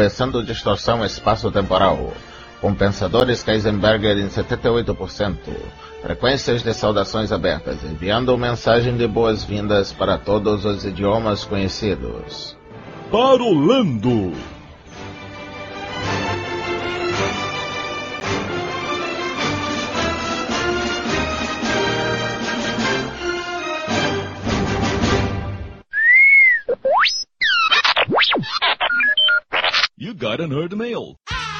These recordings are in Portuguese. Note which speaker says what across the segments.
Speaker 1: cabeçando distorção espaço-temporal. Compensadores Kaizenberger em 78%. Frequências de saudações abertas, enviando mensagem de boas-vindas para todos os idiomas conhecidos.
Speaker 2: Parolando! You got a nerd mail.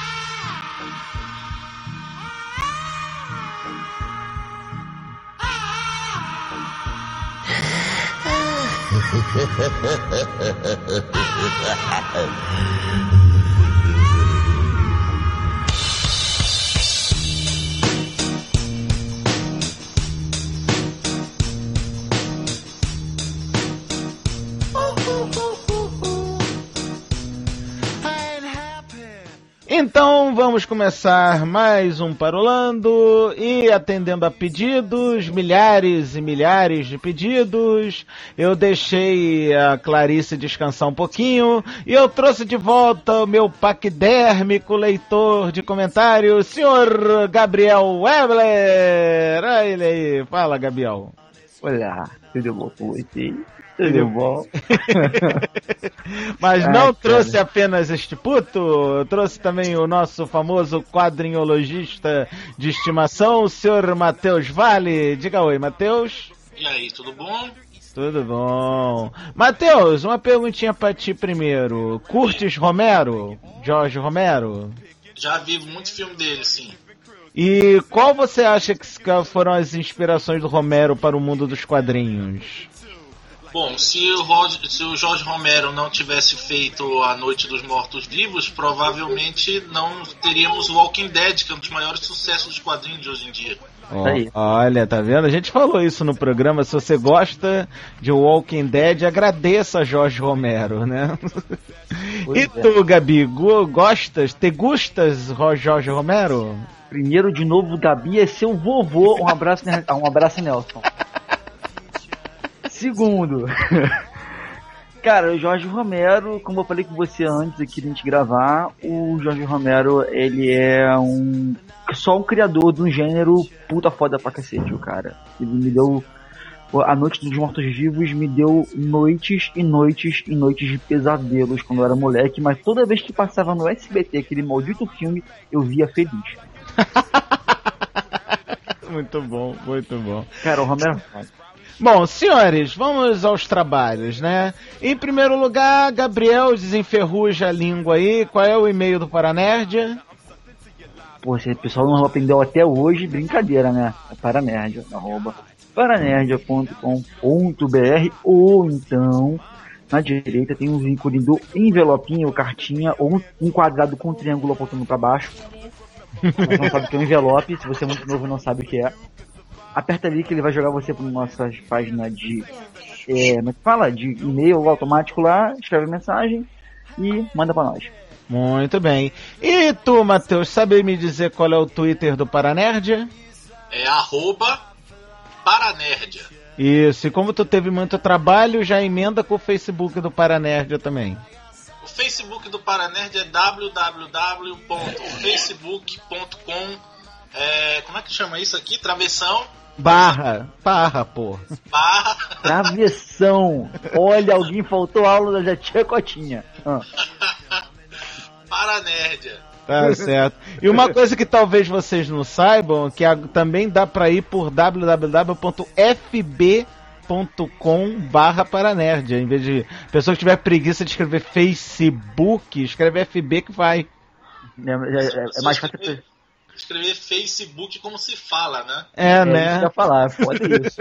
Speaker 3: Então vamos começar mais um Parolando e atendendo a pedidos, milhares e milhares de pedidos. Eu deixei a Clarice descansar um pouquinho e eu trouxe de volta o meu paquidérmico leitor de comentários, senhor Gabriel Webler. Olha ele aí, fala, Gabriel.
Speaker 4: Olá, tudo bom com você? Tudo bom?
Speaker 3: Mas não trouxe apenas este puto, trouxe também o nosso famoso quadrinhologista de estimação, o senhor Matheus Vale. Diga oi, Matheus.
Speaker 5: E aí, tudo bom?
Speaker 3: Tudo bom. Matheus, uma perguntinha pra ti primeiro. Curtes Romero? Jorge Romero?
Speaker 5: Já vi muito filme dele, sim.
Speaker 3: E qual você acha que foram as inspirações do Romero para o mundo dos quadrinhos?
Speaker 5: Bom, se o Jorge Romero não tivesse feito A Noite dos Mortos-Vivos, provavelmente não teríamos o Walking Dead, que é um dos maiores sucessos dos quadrinhos de hoje em dia.
Speaker 3: Olha, tá vendo? A gente falou isso no programa. Se você gosta de Walking Dead, agradeça a Jorge Romero, né? E tu, Gabi, gostas? Te gustas, Jorge Romero?
Speaker 4: Primeiro, de novo, Gabi é seu vovô. Um abraço, Nelson. Segundo, cara, o Jorge Romero, como eu falei com você antes aqui de a gente gravar, o Jorge Romero, ele é só um criador de um gênero puta foda pra cacete, o cara. Ele me deu, A Noite dos Mortos-Vivos me deu noites e noites e noites de pesadelos quando eu era moleque, mas toda vez que passava no SBT aquele maldito filme, eu via feliz.
Speaker 3: Muito bom, muito bom.
Speaker 4: Cara, o Romero...
Speaker 3: Bom, senhores, vamos aos trabalhos, né? Em primeiro lugar, Gabriel, desenferruja a língua aí. Qual é o e-mail do Paranerdia?
Speaker 4: Pô, se o pessoal não aprendeu até hoje, brincadeira, né? É paranerdia, paranerdia.com.br, ou então, na direita tem um ícone do envelopinho, cartinha, ou um quadrado com um triângulo apontando para baixo. Você não sabe o que é um envelope, se você é muito novo não sabe o que é. Aperta ali que ele vai jogar você para nossas páginas de de e-mail automático lá, escreve mensagem e manda para nós.
Speaker 3: Muito bem. E tu, Matheus, sabe me dizer qual é o Twitter do Paranerdia?
Speaker 5: É @Paranerdia.
Speaker 3: Isso, e como tu teve muito trabalho, já emenda com o Facebook do Paranerdia também.
Speaker 5: O Facebook do Paranerdia é www.facebook.com como é que chama isso aqui? Travessão
Speaker 3: Barra, pô.
Speaker 4: Travessão. Olha, alguém faltou aula da tia Cotinha.
Speaker 5: Paranerdia.
Speaker 3: Tá certo. E uma coisa que talvez vocês não saibam, que também dá pra ir por www.fb.com/paranerdia. Em vez de pessoa que tiver preguiça de escrever Facebook, escreve FB que vai.
Speaker 4: É mais fácil.
Speaker 5: Escrever Facebook como se fala, né?
Speaker 3: Né?
Speaker 4: Isso falar, foda isso.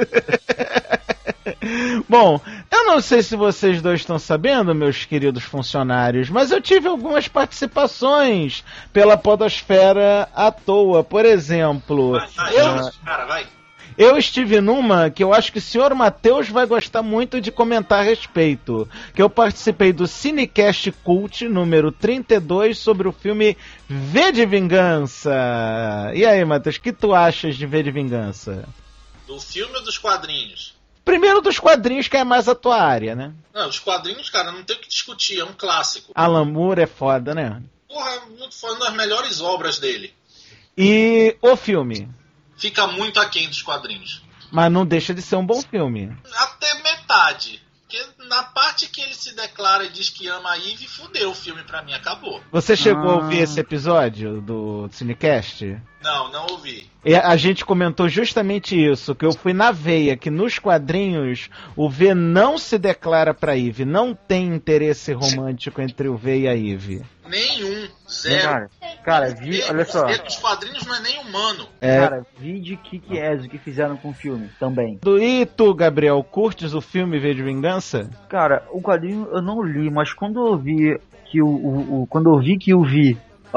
Speaker 3: Bom, eu não sei se vocês dois estão sabendo, meus queridos funcionários, mas eu tive algumas participações pela podosfera à toa. Por exemplo,
Speaker 5: vai.
Speaker 3: Eu estive numa que eu acho que o senhor Matheus vai gostar muito de comentar a respeito. Que eu participei do Cinecast Cult número 32 sobre o filme V de Vingança. E aí, Matheus, o que tu achas de V de Vingança?
Speaker 5: Do filme ou dos quadrinhos?
Speaker 3: Primeiro dos quadrinhos, que é mais a tua área, né?
Speaker 5: Não, os quadrinhos, cara, não tem o que discutir, é um clássico.
Speaker 3: Alan Moore é foda, né?
Speaker 5: Porra, foi uma das melhores obras dele.
Speaker 3: E o filme?
Speaker 5: Fica muito aquém dos quadrinhos.
Speaker 3: Mas não deixa de ser um bom filme.
Speaker 5: Até metade. Porque na parte que ele se declara e diz que ama a Eve, fudeu o filme pra mim, acabou.
Speaker 3: Você chegou a ouvir esse episódio do Cinecast?
Speaker 5: Não ouvi.
Speaker 3: E a gente comentou justamente isso, que eu fui na veia, que nos quadrinhos o V não se declara pra Eve, não tem interesse romântico entre o V e a Eve.
Speaker 5: Nenhum, zero.
Speaker 4: Cara, olha só.
Speaker 5: Os quadrinhos não é nem humano.
Speaker 4: Cara, vi de Kick-Ass o que fizeram com o filme também.
Speaker 3: E tu, Gabriel, curtes o filme V de Vingança?
Speaker 4: Cara, o quadrinho eu não li, mas quando eu vi que o Vi,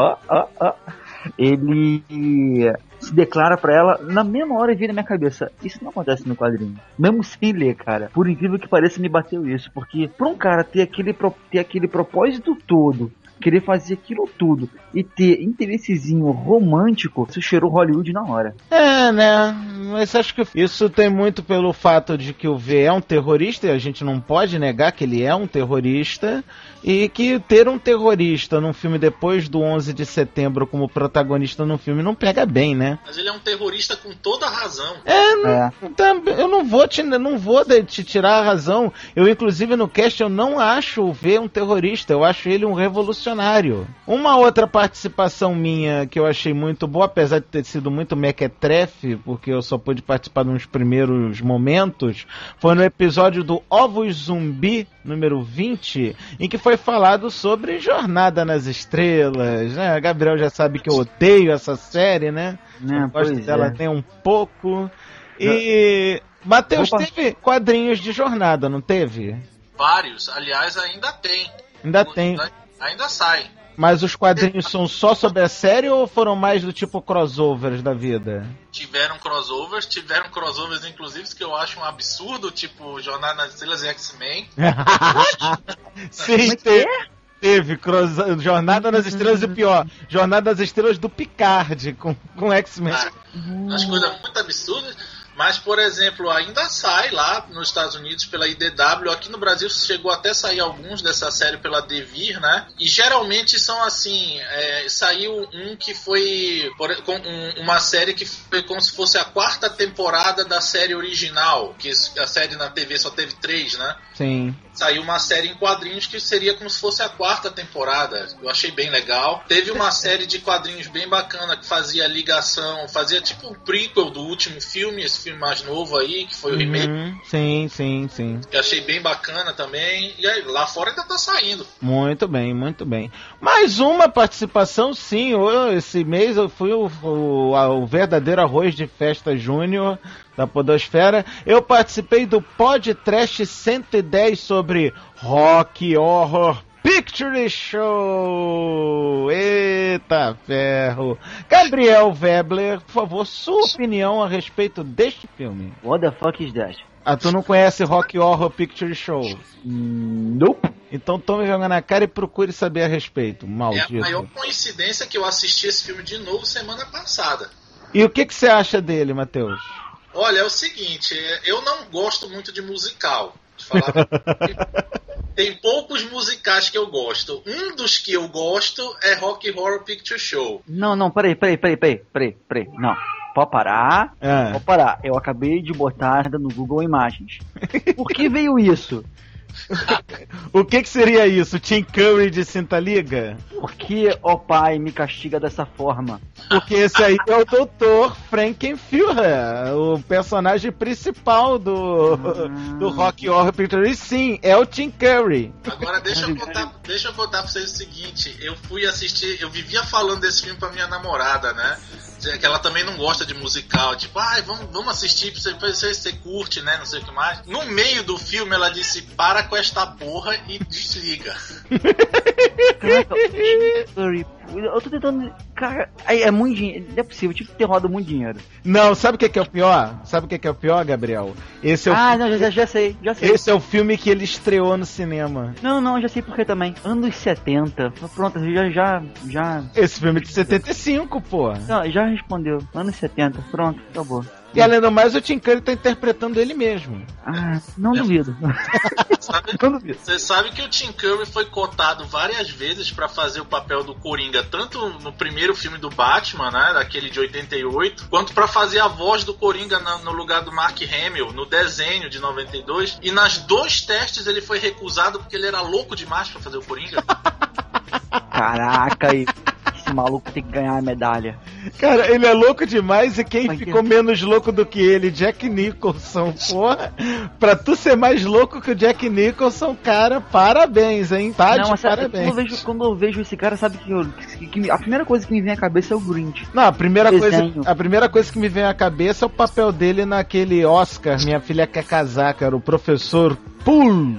Speaker 4: ele se declara pra ela, na mesma hora veio na minha cabeça, isso não acontece no quadrinho. Mesmo sem ler, cara. Por incrível que pareça, me bateu isso. Porque pra um cara ter aquele propósito todo, querer fazer aquilo tudo e ter interessezinho romântico, isso cheirou Hollywood na hora.
Speaker 3: É, né? Mas acho que isso tem muito pelo fato de que o V é um terrorista, e a gente não pode negar que ele é um terrorista, e que ter um terrorista num filme depois do 11 de setembro como protagonista num filme não pega bem, né?
Speaker 5: Mas ele é um terrorista com toda a razão.
Speaker 3: Eu não vou te tirar a razão. Eu, inclusive, no cast, eu não acho o V um terrorista, eu acho ele um revolucionário. Uma outra participação minha que eu achei muito boa, apesar de ter sido muito mequetrefe, porque eu só pude participar nos primeiros momentos, foi no episódio do Ovos Zumbi, número 20, em que foi falado sobre Jornada nas Estrelas, né? A Gabriel já sabe que eu odeio essa série, né? Eu gosto dela até um pouco. E Matheus, teve quadrinhos de Jornada, não teve?
Speaker 5: Vários, aliás, ainda tem. Ainda sai.
Speaker 3: Mas os quadrinhos são só sobre a série ou foram mais do tipo crossovers da vida?
Speaker 5: Tiveram crossovers inclusive que eu acho um absurdo, tipo Jornada nas Estrelas e X-Men.
Speaker 3: Sim, teve Jornada nas Estrelas e pior, Jornada nas Estrelas do Picard com X-Men.
Speaker 5: As coisas muito absurdas. Mas, por exemplo, ainda sai lá nos Estados Unidos pela IDW. Aqui no Brasil chegou até a sair alguns dessa série pela Devir, né? E geralmente são assim, saiu um que foi uma série que foi como se fosse a 4ª temporada da série original, que a série na TV só teve 3, né?
Speaker 3: Sim.
Speaker 5: Saiu uma série em quadrinhos que seria como se fosse a 4ª temporada. Eu achei bem legal. Teve uma série de quadrinhos bem bacana que fazia ligação, fazia tipo um prequel do último filme, esse filme mais novo aí, que foi o remake.
Speaker 3: Sim.
Speaker 5: Que achei bem bacana também. E aí, lá fora ainda tá saindo.
Speaker 3: Muito bem, muito bem. Mais uma participação, sim. Esse mês eu fui o verdadeiro arroz de festa júnior da podosfera. Eu participei do Podcast 110 sobre Rock Horror Picture Show! Eita ferro! Gabriel Webler, por favor, sua opinião a respeito deste filme.
Speaker 4: What the fuck is that?
Speaker 3: Tu não conhece Rock Horror Picture Show?
Speaker 4: Nope.
Speaker 3: Então tome vergonha na cara e procure saber a respeito, maldito.
Speaker 5: É a maior coincidência que eu assisti esse filme de novo semana passada.
Speaker 3: E o que você acha dele, Matheus?
Speaker 5: Olha, é o seguinte, eu não gosto muito de musical. De falar. Tem poucos musicais que eu gosto. Um dos que eu gosto é Rock Horror Picture Show.
Speaker 4: Não, peraí. Não, pode parar. Pode parar. Eu acabei de botar no Google Imagens. Por que veio isso?
Speaker 3: O que seria isso? Tim Curry de Cinta Liga?
Speaker 4: Por que, ó pai, me castiga dessa forma?
Speaker 3: Porque esse aí é o Dr. Frankenfurter, o personagem principal do Rock Horror Picture. E sim, é o Tim Curry.
Speaker 5: Agora deixa eu contar pra vocês o seguinte. Eu fui assistir, eu vivia falando desse filme pra minha namorada, né? Que ela também não gosta de musical, tipo, vamos assistir pra você curte, né, não sei o que mais. No meio do filme ela disse, para com esta porra e desliga.
Speaker 4: Caraca, eu tô tentando, cara, é muito dinheiro, não é possível, tipo, ter roda muito dinheiro.
Speaker 3: Não, sabe o que é o pior? Sabe o que é o pior, Gabriel? Esse é o
Speaker 4: já sei.
Speaker 3: Esse é o filme que ele estreou no cinema.
Speaker 4: Não, já sei por que também. Anos 70, pronto, já...
Speaker 3: Esse filme é de 75, pô.
Speaker 4: Não, já respondeu, anos 70, pronto, acabou.
Speaker 3: E além do mais, o Tim Curry tá interpretando ele mesmo.
Speaker 4: Ah, não duvido. Não duvido.
Speaker 5: Você sabe que o Tim Curry foi cotado várias vezes pra fazer o papel do Coringa, tanto no primeiro filme do Batman, né, daquele de 88, quanto pra fazer a voz do Coringa no lugar do Mark Hamill, no desenho de 92. E nas 2 testes ele foi recusado porque ele era louco demais pra fazer o Coringa.
Speaker 4: Caraca, esse maluco tem que ganhar a medalha.
Speaker 3: Cara, ele é louco demais e quem ficou menos louco do que ele? Jack Nicholson, porra. Pra tu ser mais louco que o Jack Nicholson, cara, parabéns, hein? Tá de parabéns.
Speaker 4: Quando eu vejo esse cara, sabe que a primeira coisa que me vem à cabeça é o Grinch.
Speaker 3: Não, a primeira coisa que me vem à cabeça é o papel dele naquele Oscar, Minha Filha Quer Casar, cara, o professor Poole.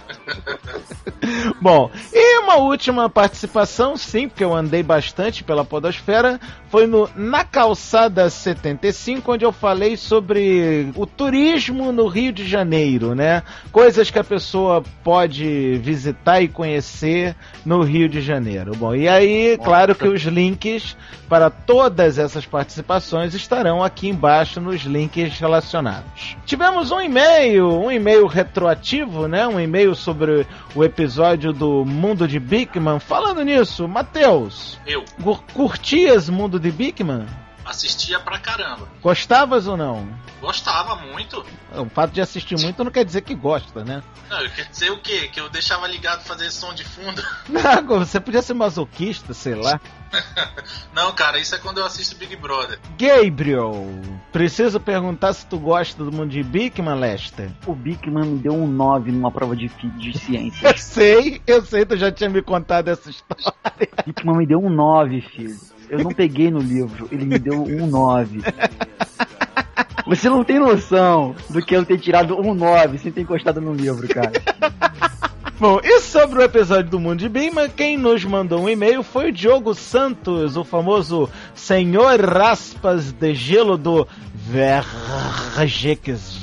Speaker 3: Bom, e uma última participação, sim, porque eu andei bastante pela podosfera, foi no Na Calçada 75, onde eu falei sobre o turismo no Rio de Janeiro, né? Coisas que a pessoa pode visitar e conhecer no Rio de Janeiro. Bom, e aí, claro que os links para todas essas participações estarão aqui embaixo nos links relacionados. Tivemos um e-mail retroativo, né? Um e-mail sobre o episódio do Mundo de Bigman. Falando nisso, Matheus,
Speaker 5: Eu
Speaker 3: curtias Mundo de Bigman?
Speaker 5: assistia pra caramba.
Speaker 3: Gostavas ou não?
Speaker 5: Gostava muito.
Speaker 3: O fato de assistir muito não quer dizer que gosta, né?
Speaker 5: Não, quer dizer o quê? Que eu deixava ligado fazer som de fundo?
Speaker 3: Não, você podia ser masoquista, sei lá.
Speaker 5: Não, cara, isso é quando eu assisto Big Brother.
Speaker 3: Gabriel, preciso perguntar se tu gosta do Mundo de Bigman, Lester.
Speaker 4: O Bigman me deu um 9 numa prova de ciência.
Speaker 3: Eu sei, tu já tinha me contado essa história.
Speaker 4: O Bigman me deu um 9, filho. Eu não peguei no livro, ele me deu um 9. Você não tem noção do que eu ter tirado um 9 sem ter encostado no livro, cara.
Speaker 3: Bom, e sobre o episódio do Mundo de Bigman, quem nos mandou um e-mail foi o Diogo Santos, o famoso Senhor Raspas de Gelo do Vergeques,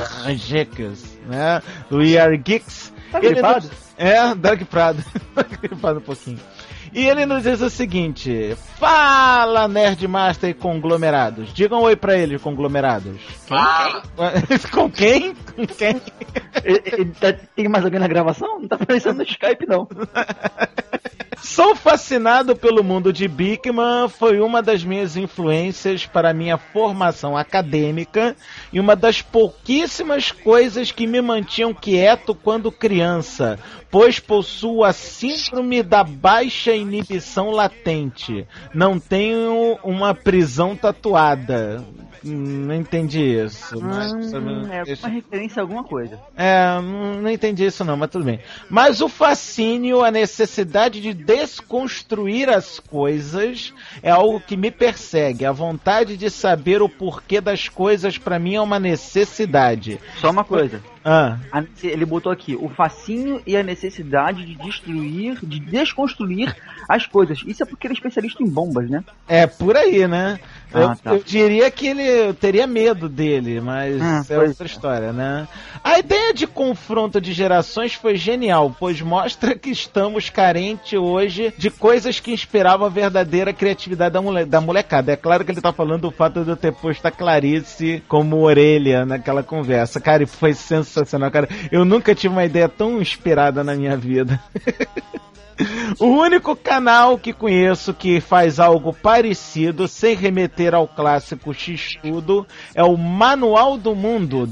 Speaker 3: né? Do We Are Geeks.
Speaker 4: Tá gripado?
Speaker 3: Dark Prado. Gripado um pouquinho. E ele nos diz o seguinte: fala, Nerdmaster e conglomerados. Digam oi pra ele, conglomerados.
Speaker 5: Fala.
Speaker 3: Com quem? Com quem?
Speaker 4: Tem mais alguém na gravação? Não tá aparecendo no Skype, não.
Speaker 3: Sou fascinado pelo Mundo de Bigman, foi uma das minhas influências para a minha formação acadêmica e uma das pouquíssimas coisas que me mantinham quieto quando criança, pois possuo a síndrome da baixa inibição latente. Não tenho uma prisão tatuada. Não entendi isso. Mas,
Speaker 4: uma referência a alguma coisa.
Speaker 3: Não entendi isso não, mas tudo bem. Mas o fascínio, a necessidade de desconstruir as coisas é algo que me persegue. A vontade de saber o porquê das coisas pra mim é uma necessidade.
Speaker 4: Só uma coisa.
Speaker 3: Ah.
Speaker 4: Ele botou aqui o fascínio e a necessidade de desconstruir as coisas. Isso é porque ele é especialista em bombas, né?
Speaker 3: É por aí, né?
Speaker 4: Tá.
Speaker 3: Eu diria que ele teria medo dele, mas é outra história, né? A ideia de confronto de gerações foi genial, pois mostra que estamos carentes hoje de coisas que inspiravam a verdadeira criatividade da molecada. É claro que ele tá falando do fato de eu ter posto a Clarice como orelha naquela conversa. Cara, foi sensacional, cara. Eu nunca tive uma ideia tão inspirada na minha vida. O único canal que conheço que faz algo parecido, sem remeter ao clássico X-Tudo, é o Manual do Mundo,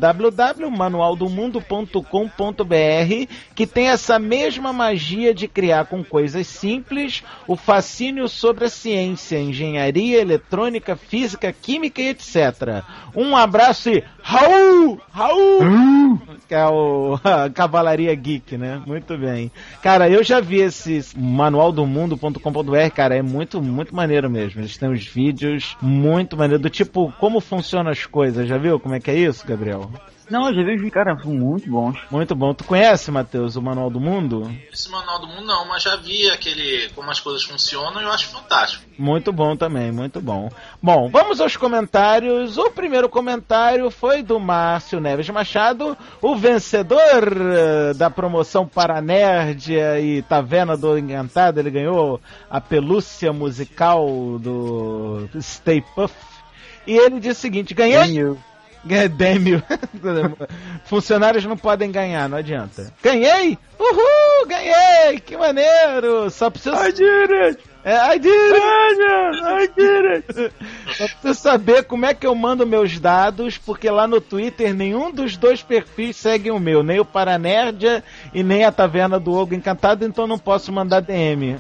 Speaker 3: www.manualdomundo.com.br, que tem essa mesma magia de criar com coisas simples o fascínio sobre a ciência, engenharia, eletrônica, física, química e etc. Um abraço e Raul! Que é a Cavalaria Geek, né? Muito bem. Cara, eu já vi esse manualdomundo.com.br, cara, é muito, muito maneiro mesmo. Eles têm uns vídeos muito maneiros, do tipo, como funcionam as coisas. Já viu como é que é isso, Gabriel?
Speaker 4: Não, eu já vi, cara, são muito bons.
Speaker 3: Muito bom. Tu conhece, Matheus, o Manual do Mundo?
Speaker 5: Esse Manual do Mundo não, mas já vi aquele como as coisas funcionam e eu acho fantástico.
Speaker 3: Muito bom também, muito bom. Bom, vamos aos comentários. O primeiro comentário foi do Márcio Neves Machado, o vencedor da promoção para Nerd e Taverna do Encantado. Ele ganhou a pelúcia musical do Stay Puft. E ele disse o seguinte: ganhei. Dêmio. Funcionários não podem ganhar, não adianta. Ganhei! Uhul! Ganhei! Que maneiro! Só preciso. I did it! I did it! Só preciso saber como é que eu mando meus dados, porque lá no Twitter nenhum dos dois perfis segue o meu, nem o Paranerdia e nem a Taverna do Ogo Encantado, então não posso mandar DM.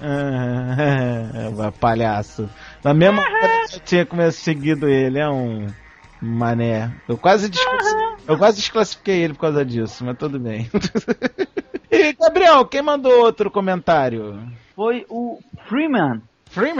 Speaker 3: Palhaço. Na mesma hora eu tinha seguido ele, é um mané. Eu quase desclassifiquei ele por causa disso, mas tudo bem. E, Gabriel, quem mandou outro comentário?
Speaker 4: Foi o Freeman. Foi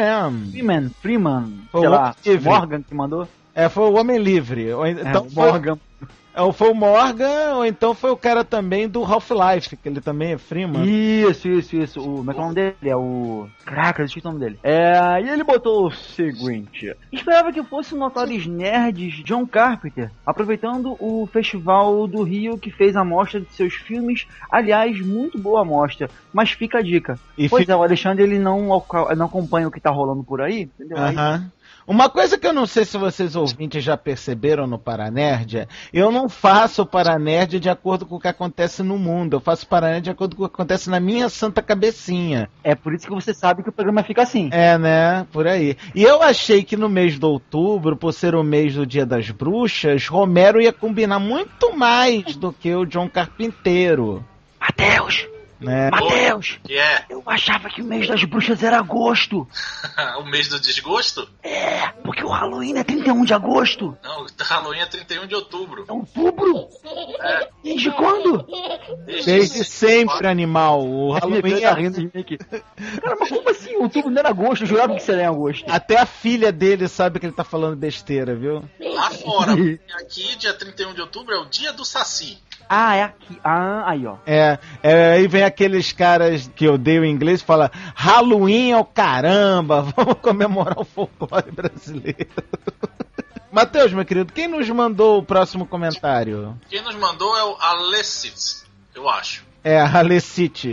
Speaker 3: lá,
Speaker 4: Morgan que mandou?
Speaker 3: Foi o Homem Livre. Então
Speaker 4: Morgan.
Speaker 3: Foi o Morgan, ou então foi o cara também do Half-Life, que ele também é Freeman.
Speaker 4: Isso. Como é que é o nome dele? É o... Caraca, eu esqueci o nome dele. E ele botou o seguinte: esperava que fosse o Notórios Nerds John Carpenter, aproveitando o Festival do Rio que fez a mostra de seus filmes. Aliás, muito boa a mostra, mas fica a dica. O Alexandre, ele não acompanha o que tá rolando por aí, entendeu?
Speaker 3: Uma coisa que eu não sei se vocês ouvintes já perceberam no Paranerdia, eu não faço o Paranerdia de acordo com o que acontece no mundo, eu faço o Paranerdia de acordo com o que acontece na minha santa cabecinha.
Speaker 4: É por isso que você sabe que o programa fica assim.
Speaker 3: Né? Por aí. E eu achei que no mês de outubro, por ser o mês do Dia das Bruxas, Romero ia combinar muito mais do que o John Carpinteiro.
Speaker 4: Matheus! Matheus! Eu achava que o mês das bruxas era agosto.
Speaker 5: O mês do desgosto?
Speaker 4: Porque o Halloween é 31 de agosto.
Speaker 5: Não, o Halloween é 31 de outubro.
Speaker 4: É outubro? Desde quando?
Speaker 3: Desde sempre, animal. O Halloween
Speaker 4: tá rindo de mim aqui. Cara, mas como assim? Outubro não era agosto? Eu jurava que seria em agosto.
Speaker 3: Até a filha dele sabe que ele tá falando besteira, viu?
Speaker 5: Lá fora, aqui, dia 31 de outubro, é o dia do Saci.
Speaker 4: É aqui. Aí, ó.
Speaker 3: Aí vem aqueles caras que odeiam o inglês e falam: Halloween é o caramba, vamos comemorar o folclore brasileiro. Matheus, meu querido, quem nos mandou o próximo comentário?
Speaker 5: Quem nos mandou é o Alessit, eu acho.
Speaker 3: Alecite.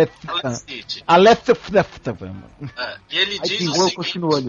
Speaker 5: E ele diz o seguinte.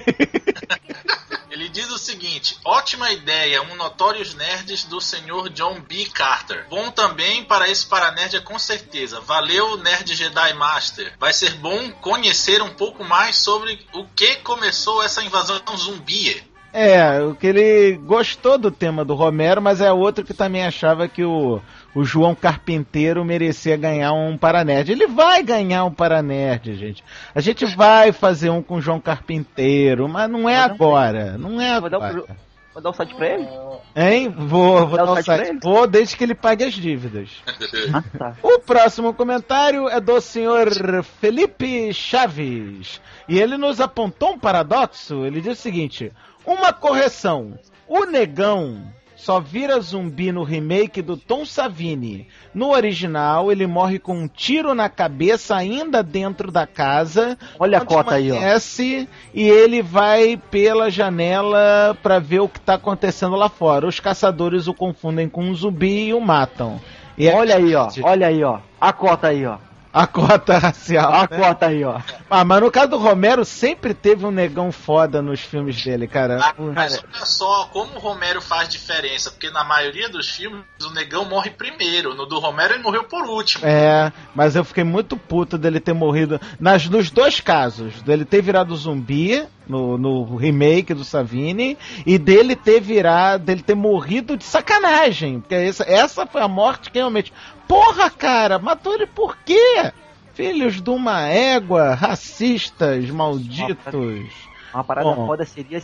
Speaker 5: Ele diz o seguinte: ótima ideia, um Notórios Nerds do senhor John B. Carter. Bom também para esse Paranerdia, com certeza. Valeu, Nerd Jedi Master. Vai ser bom conhecer um pouco mais sobre o que começou essa invasão zumbi.
Speaker 3: O que ele gostou do tema do Romero, mas é outro que também achava que o João Carpinteiro merecia ganhar um Paranerd. Ele vai ganhar um Paranerd, gente. A gente vai fazer um com o João Carpinteiro, mas não é agora. Não é agora.
Speaker 4: Vou dar o site pra ele?
Speaker 3: Hein? Vou dar o site. Vou, desde que ele pague as dívidas.
Speaker 4: Tá.
Speaker 3: O próximo comentário é do senhor Felipe Chaves. E ele nos apontou um paradoxo. Ele diz o seguinte: uma correção. O negão só vira zumbi no remake do Tom Savini. No original, ele morre com um tiro na cabeça ainda dentro da casa.
Speaker 4: Olha a cota aí, ó.
Speaker 3: E ele vai pela janela pra ver o que tá acontecendo lá fora. Os caçadores o confundem com um zumbi e o matam. E
Speaker 4: olha aí, ó. A cota aí, ó.
Speaker 3: A cota racial.
Speaker 4: A cota aí, ó.
Speaker 3: Mas no caso do Romero, sempre teve um negão foda nos filmes dele, cara.
Speaker 5: Mas olha só como o Romero faz diferença, porque na maioria dos filmes o negão morre primeiro. No do Romero ele morreu por último.
Speaker 3: Mas eu fiquei muito puto dele ter morrido nos dois casos. Dele ter virado zumbi no remake do Savini e dele ter morrido de sacanagem. Porque essa foi a morte que realmente... Porra, cara, matou ele por quê? Filhos de uma égua, racistas, malditos.
Speaker 4: Uma parada foda seria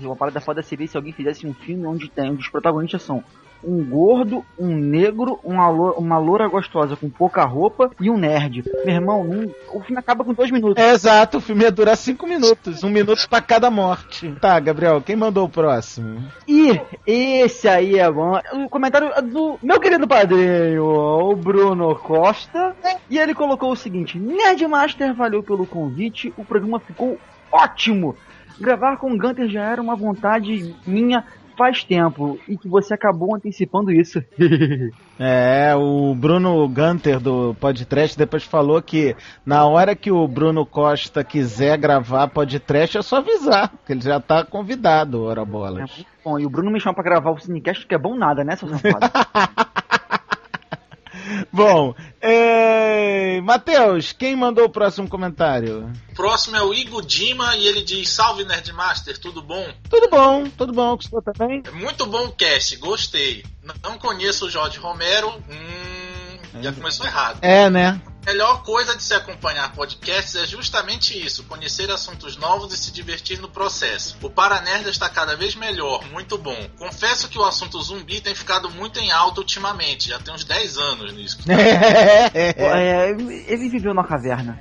Speaker 4: se alguém fizesse um filme onde os protagonistas são um gordo, um negro, uma loura gostosa com pouca roupa e um nerd. Meu irmão, o filme acaba com 2 minutos.
Speaker 3: Exato, o filme ia durar 5 minutos. 1 minuto pra cada morte. Tá, Gabriel, quem mandou o próximo?
Speaker 4: E esse aí é bom. O comentário do meu querido padrinho, o Bruno Costa. E ele colocou o seguinte: Nerdmaster, valeu pelo convite. O programa ficou ótimo. Gravar com o Gunter já era uma vontade minha faz tempo e que você acabou antecipando isso.
Speaker 3: O Bruno Gunter do Podcast depois falou que na hora que o Bruno Costa quiser gravar Podcast é só avisar, que ele já tá convidado, ora bolas.
Speaker 4: É muito bom, e o Bruno me chama pra gravar o Cinecast, que é bom nada, né, seu safado?
Speaker 3: Bom, Matheus, quem mandou o próximo comentário?
Speaker 5: O próximo é o Igor Dima e ele diz: salve Nerdmaster, tudo bom?
Speaker 3: Tudo bom, gostou também?
Speaker 5: É muito bom o cast, gostei. Não conheço o Jorge Romero, já começou errado.
Speaker 3: Né?
Speaker 5: A melhor coisa de se acompanhar podcasts é justamente isso, conhecer assuntos novos e se divertir no processo. O Paranerd está cada vez melhor, muito bom. Confesso que o assunto zumbi tem ficado muito em alta ultimamente, já tem uns 10 anos nisso.
Speaker 4: Ele viveu na caverna.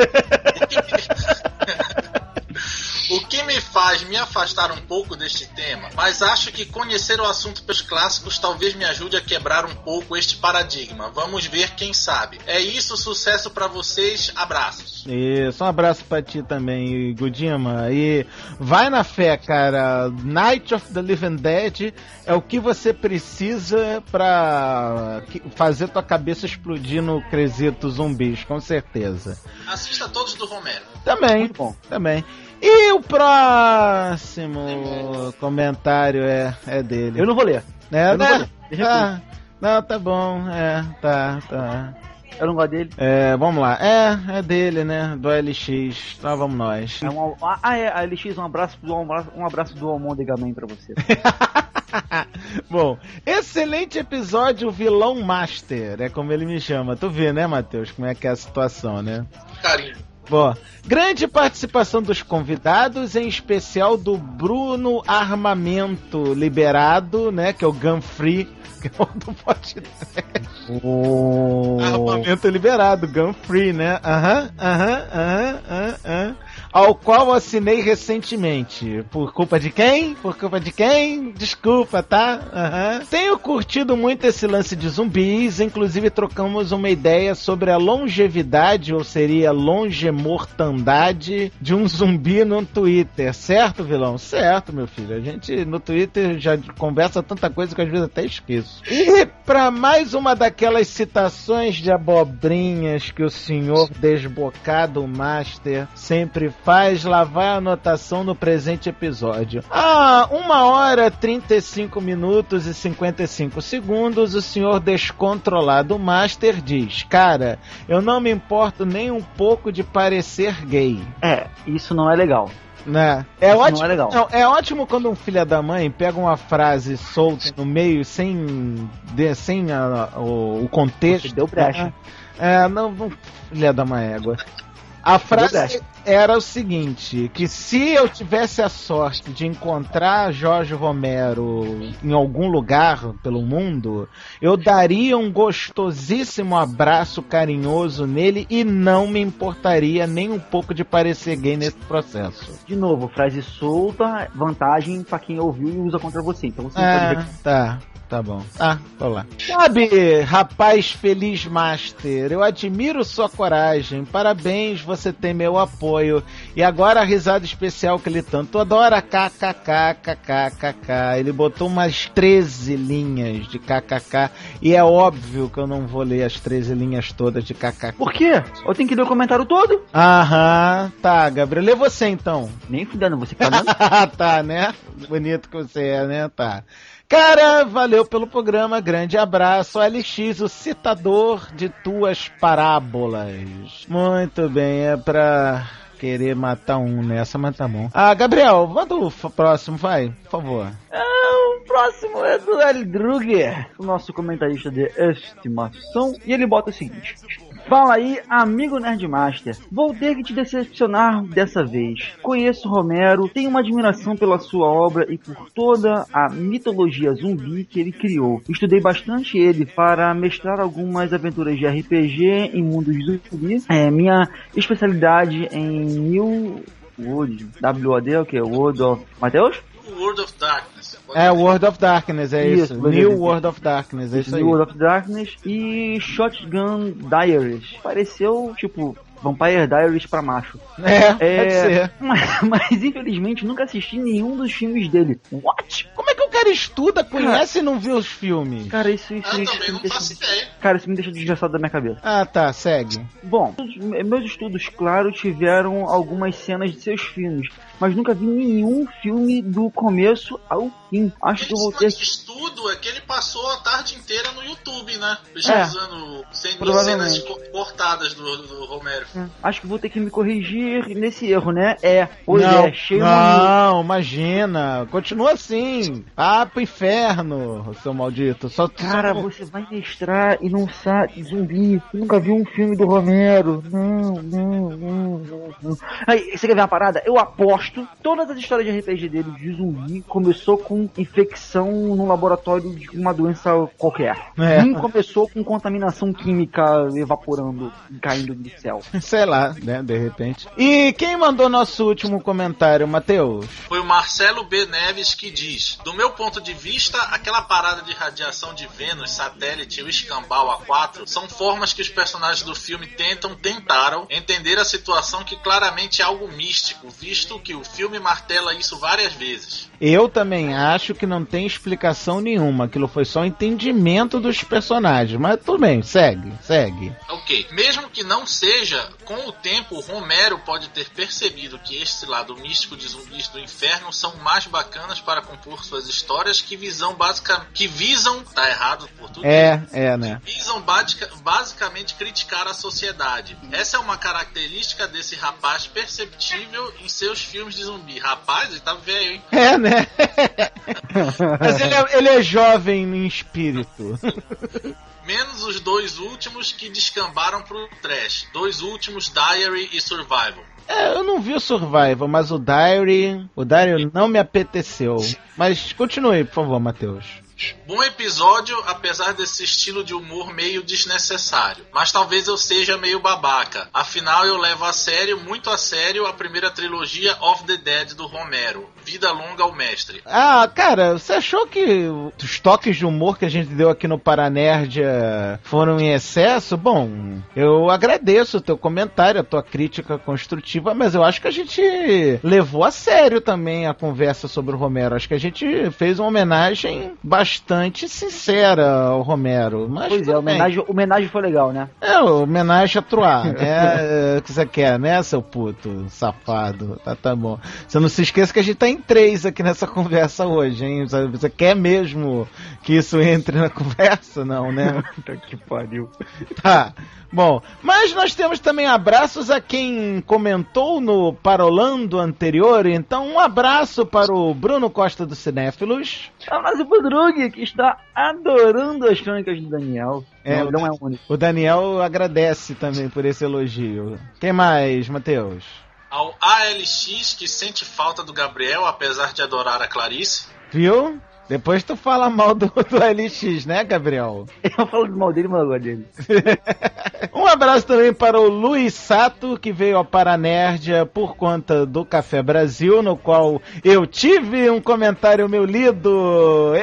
Speaker 5: O que me faz me afastar um pouco deste tema, mas acho que conhecer o assunto pelos clássicos talvez me ajude a quebrar um pouco este paradigma. Vamos ver, quem sabe. É isso, sucesso pra vocês, abraços.
Speaker 3: Isso, um abraço pra ti também, Gudima. E vai na fé, cara. Night of the Living Dead é o que você precisa pra fazer tua cabeça explodir no quesito zumbis, com certeza.
Speaker 5: Assista todos do Romero.
Speaker 3: Também,
Speaker 4: Muito bom.
Speaker 3: também. E o próximo comentário é dele.
Speaker 4: Eu não vou ler.
Speaker 3: Né?
Speaker 4: Eu não vou ler.
Speaker 3: Não, tá bom. Tá.
Speaker 4: Eu não gosto dele.
Speaker 3: Vamos lá. É dele, né? Do LX. Então vamos nós.
Speaker 4: A LX, um abraço do Almôndega Man pra você.
Speaker 3: Bom, excelente episódio, vilão master. É como ele me chama. Tu vê, né, Matheus? Como é que é a situação, né?
Speaker 5: Carinho.
Speaker 3: Bom, grande participação dos convidados, em especial do Bruno Armamento Liberado, né? Que é o Gunfree, que é o do Podcast. Armamento Liberado, Gunfree, né? Ao qual assinei recentemente. Por culpa de quem? Desculpa, tá? Tenho curtido muito esse lance de zumbis, inclusive trocamos uma ideia sobre a longevidade, ou seria longemortandade, de um zumbi no Twitter. Certo, vilão? Certo, meu filho. A gente no Twitter já conversa tanta coisa que às vezes até esqueço. E pra mais uma daquelas citações de abobrinhas que o senhor desbocado Master sempre faz, lá vai a anotação no presente episódio. 1h, 35 minutos e 55 segundos, o senhor descontrolado Master diz: cara, eu não me importo nem um pouco de parecer gay.
Speaker 4: Isso não é legal.
Speaker 3: Né? Ótimo, não é legal. Não, é ótimo quando um filho da mãe pega uma frase solta no meio sem o contexto.
Speaker 4: Você deu brecha.
Speaker 3: Não, filha da mãe égua. A frase era o seguinte, que se eu tivesse a sorte de encontrar Jorge Romero em algum lugar pelo mundo, eu daria um gostosíssimo abraço carinhoso nele e não me importaria nem um pouco de parecer gay nesse processo.
Speaker 4: De novo, frase solta, vantagem pra quem ouviu e usa contra você. Então você pode ver.
Speaker 3: Tá bom. Vamos lá. Sabe, rapaz feliz Master, eu admiro sua coragem. Parabéns, você tem meu apoio. E agora a risada especial que ele tanto adora, kkkkkk. Ele botou umas 13 linhas de kkk. E é óbvio que eu não vou ler as 13 linhas todas de kkk.
Speaker 4: Por quê? Eu tenho que ler o comentário todo?
Speaker 3: Tá, Gabriel. Lê você então.
Speaker 4: Nem fudendo, você que tá dando?
Speaker 3: Tá, né? Bonito que você é, né? Tá. Cara, valeu pelo programa, grande abraço, LX, o citador de tuas parábolas. Muito bem, é pra querer matar um nessa, mas tá bom. Gabriel, manda o próximo, vai, por favor.
Speaker 4: O próximo é do Eldruger, o nosso comentarista de estimação, e ele bota o seguinte: fala aí, amigo Nerdmaster. Vou ter que te decepcionar dessa vez. Conheço Romero, tenho uma admiração pela sua obra e por toda a mitologia zumbi que ele criou. Estudei bastante ele para mestrar algumas aventuras de RPG em mundos zumbis. Minha especialidade em New World, WOD, o que? World of... Mateus?
Speaker 5: World of Darkness.
Speaker 3: World of Darkness, é isso. New World of Darkness, é isso aí.
Speaker 4: New World of Darkness e Shotgun Diaries. Pareceu, tipo, Vampire Diaries pra macho.
Speaker 3: Pode ser.
Speaker 4: Mas infelizmente nunca assisti nenhum dos filmes dele. What?
Speaker 3: Como é que o cara estuda, conhece e não viu os filmes?
Speaker 4: Cara, isso
Speaker 5: Eu também não faço ideia.
Speaker 4: Cara, isso me deixa desgraçado da minha cabeça.
Speaker 3: Ah, tá, segue.
Speaker 4: Bom, meus estudos, claro, tiveram algumas cenas de seus filmes, mas nunca vi nenhum filme do começo ao fim. Acho que eu vou ter
Speaker 5: Esse estudo é que ele passou a tarde inteira no YouTube, né? Pesquisando cenas cortadas do Romero.
Speaker 4: Acho que vou ter que me corrigir nesse erro, né? Cheio
Speaker 3: Não, imagina. Continua assim. Ah, pro inferno, seu maldito.
Speaker 4: Cara, você vai mestrar e não sabe zumbi. Eu nunca vi um filme do Romero. Não. Aí, você quer ver uma parada? Eu aposto, todas as histórias de RPG dele de zumbi começou com infecção no laboratório de uma doença qualquer. Nem começou com contaminação química evaporando e caindo do céu.
Speaker 3: Sei lá, né, de repente. E quem mandou nosso último comentário, Matheus?
Speaker 5: Foi o Marcelo B. Neves que diz: do meu ponto de vista, aquela parada de radiação de Vênus, satélite e o escambau A4 são formas que os personagens do filme tentaram entender a situação, que claramente é algo místico, visto que o filme martela isso várias vezes.
Speaker 3: Eu também acho que não tem explicação nenhuma, aquilo foi só entendimento dos personagens, mas tudo bem, segue.
Speaker 5: Ok, mesmo que não seja, com o tempo o Romero pode ter percebido que este lado místico de zumbis do inferno são mais bacanas para compor suas histórias que visam, tá errado por tudo
Speaker 3: né?
Speaker 5: Visam basicamente criticar a sociedade. Essa é uma característica desse rapaz perceptível em seus filmes de zumbi. Rapaz, ele tá velho, hein?
Speaker 3: Né? Mas ele é jovem em espírito.
Speaker 5: Menos os dois últimos que descambaram pro trash. Dois últimos, Diary e Survival.
Speaker 3: Eu não vi o Survival, mas o Diary não me apeteceu. Mas continue, por favor, Matheus.
Speaker 5: Bom episódio, apesar desse estilo de humor meio desnecessário. Mas talvez eu seja meio babaca. Afinal, eu levo muito a sério a primeira trilogia of the Dead do Romero. Vida longa ao mestre.
Speaker 3: Ah, cara, você achou que os toques de humor que a gente deu aqui no Paranerdia foram em excesso? Bom, eu agradeço o teu comentário, a tua crítica construtiva, mas eu acho que a gente levou a sério também a conversa sobre o Romero. Acho que a gente fez uma homenagem bastante sincera ao Romero. Mas
Speaker 4: pois é, a homenagem foi legal, né?
Speaker 3: Homenagem a Troar, né? O que você quer, né, seu puto safado? Tá bom. Você não se esqueça que a gente tá em 3 aqui nessa conversa hoje, hein? Você quer mesmo que isso entre na conversa? Não, né?
Speaker 4: Que pariu.
Speaker 3: Tá. Bom, mas nós temos também abraços a quem comentou no Parolando anterior, então um abraço para o Bruno Costa do Cinéfilos.
Speaker 4: É o nosso Budrug, que está adorando as crônicas do Daniel. Não é o único.
Speaker 3: O Daniel agradece também por esse elogio. Quem mais, Matheus?
Speaker 5: Ao ALX, que sente falta do Gabriel, apesar de adorar a Clarice.
Speaker 3: Viu? Depois tu fala mal do LX, né, Gabriel?
Speaker 4: Eu falo mal dele, mas eu gosto dele.
Speaker 3: Um abraço também para o Luiz Sato, que veio ao Paranerdia por conta do Café Brasil, no qual eu tive um comentário meu lido.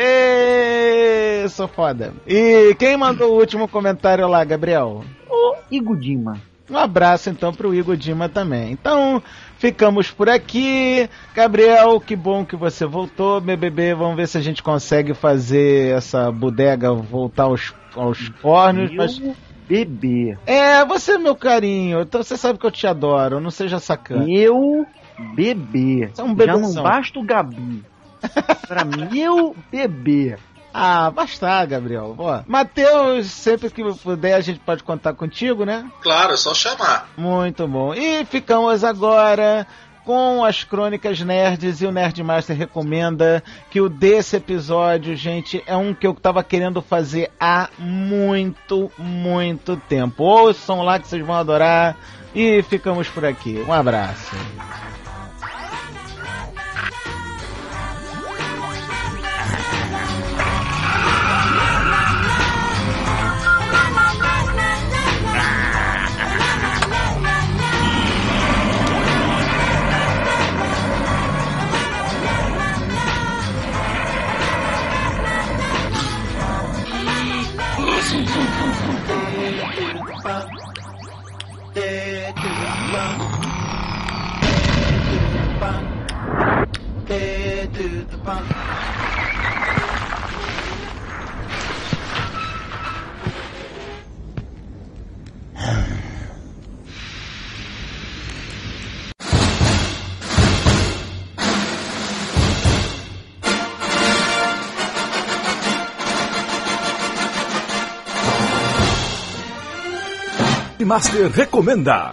Speaker 3: Êêêê, sou foda. E quem mandou o último comentário lá, Gabriel?
Speaker 4: O Igor Dima.
Speaker 3: Um abraço então pro Igor Dima também. Então, ficamos por aqui. Gabriel, que bom que você voltou. BBB, vamos ver se a gente consegue fazer essa bodega voltar aos fornos. Mas...
Speaker 4: Bebê.
Speaker 3: Você, meu carinho. Então você sabe que eu te adoro. Não seja sacana.
Speaker 4: Meu bebê.
Speaker 3: É um
Speaker 4: já não basta o Gabi. Pra meu bebê.
Speaker 3: Ah, basta, Gabriel. Matheus, sempre que puder a gente pode contar contigo, né?
Speaker 5: Claro, é só chamar.
Speaker 3: Muito bom. E ficamos agora com as Crônicas Nerds, e o Nerdmaster recomenda que o desse episódio, gente, é um que eu tava querendo fazer há muito, muito tempo. Ouçam lá que vocês vão adorar. E ficamos por aqui. Um abraço.
Speaker 2: Master recomenda.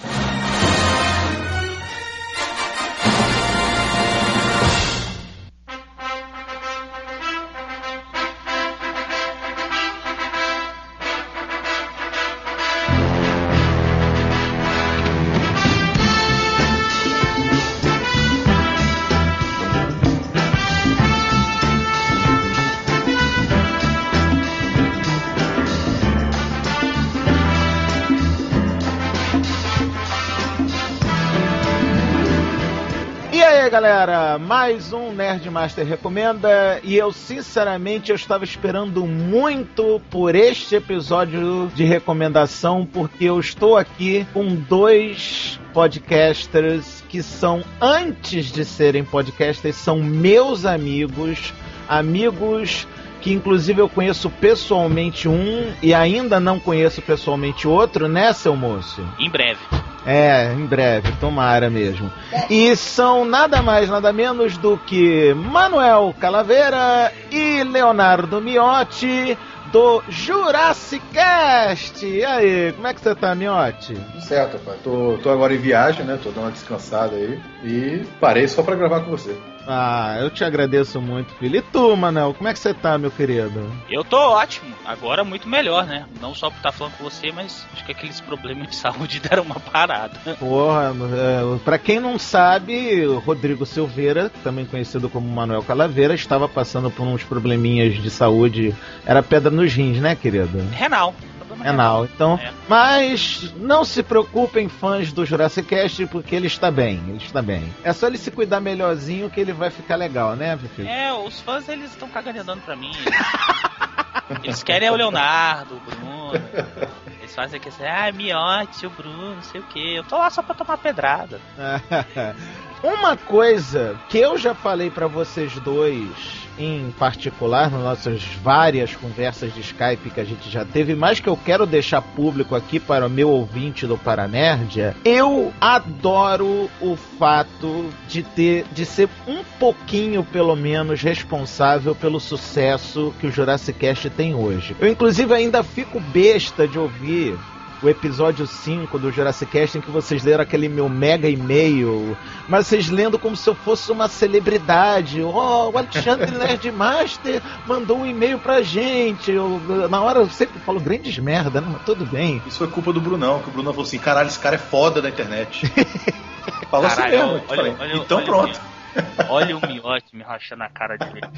Speaker 3: Galera, mais um Nerdmaster Recomenda, e eu sinceramente eu estava esperando muito por este episódio de recomendação, porque eu estou aqui com dois podcasters que são, antes de serem podcasters, são meus amigos que inclusive eu conheço pessoalmente um e ainda não conheço pessoalmente outro, né, seu moço?
Speaker 6: Em breve.
Speaker 3: Em breve, tomara mesmo. E são nada mais, nada menos do que Manuel Calaveira e Leonardo Miotti, do Jurassic Cast. E aí, como é que você tá, Miotti?
Speaker 7: Certo, pai. Tô agora em viagem, né? Tô dando uma descansada aí. E parei só pra gravar com você.
Speaker 3: Ah, eu te agradeço muito, filho. E tu, Manel, como é que você tá, meu querido?
Speaker 6: Eu tô ótimo, agora muito melhor, né? Não só por estar falando com você, mas acho que aqueles problemas de saúde deram uma parada.
Speaker 3: Porra, pra quem não sabe, o Rodrigo Silveira, também conhecido como Manuel Calaveira, estava passando por uns probleminhas de saúde. Era pedra nos rins, né, querido?
Speaker 6: Renal.
Speaker 3: Então, mas não se preocupem, fãs do Jurassic Cast, porque ele está bem. É só ele se cuidar melhorzinho que ele vai ficar legal, né, filho?
Speaker 6: Os fãs, eles estão cagando andando pra mim. Eles querem o Leonardo, o Bruno. Eles fazem aqui assim, Miotti, o Bruno, não sei o que. Eu tô lá só pra tomar pedrada.
Speaker 3: Uma coisa que eu já falei pra vocês dois, em particular, nas nossas várias conversas de Skype que a gente já teve, mas que eu quero deixar público aqui para o meu ouvinte do Paranerdia, eu adoro o fato de ser um pouquinho, pelo menos, responsável pelo sucesso que o Jurassic Cast tem hoje. Eu, inclusive, ainda fico besta de ouvir o episódio 5 do Jurassic Cast, em que vocês leram aquele meu mega e-mail, mas vocês lendo como se eu fosse uma celebridade. O Alexandre Nerdmaster mandou um e-mail pra gente. Na hora eu sempre falo grandes merda, né? Mas tudo bem.
Speaker 7: Isso foi culpa do Brunão, que o Bruno falou assim, caralho, esse cara é foda da internet. Falou assim mesmo.
Speaker 6: Olha,
Speaker 7: então pronto.
Speaker 6: Olha o Miotti me rachando a cara de vez.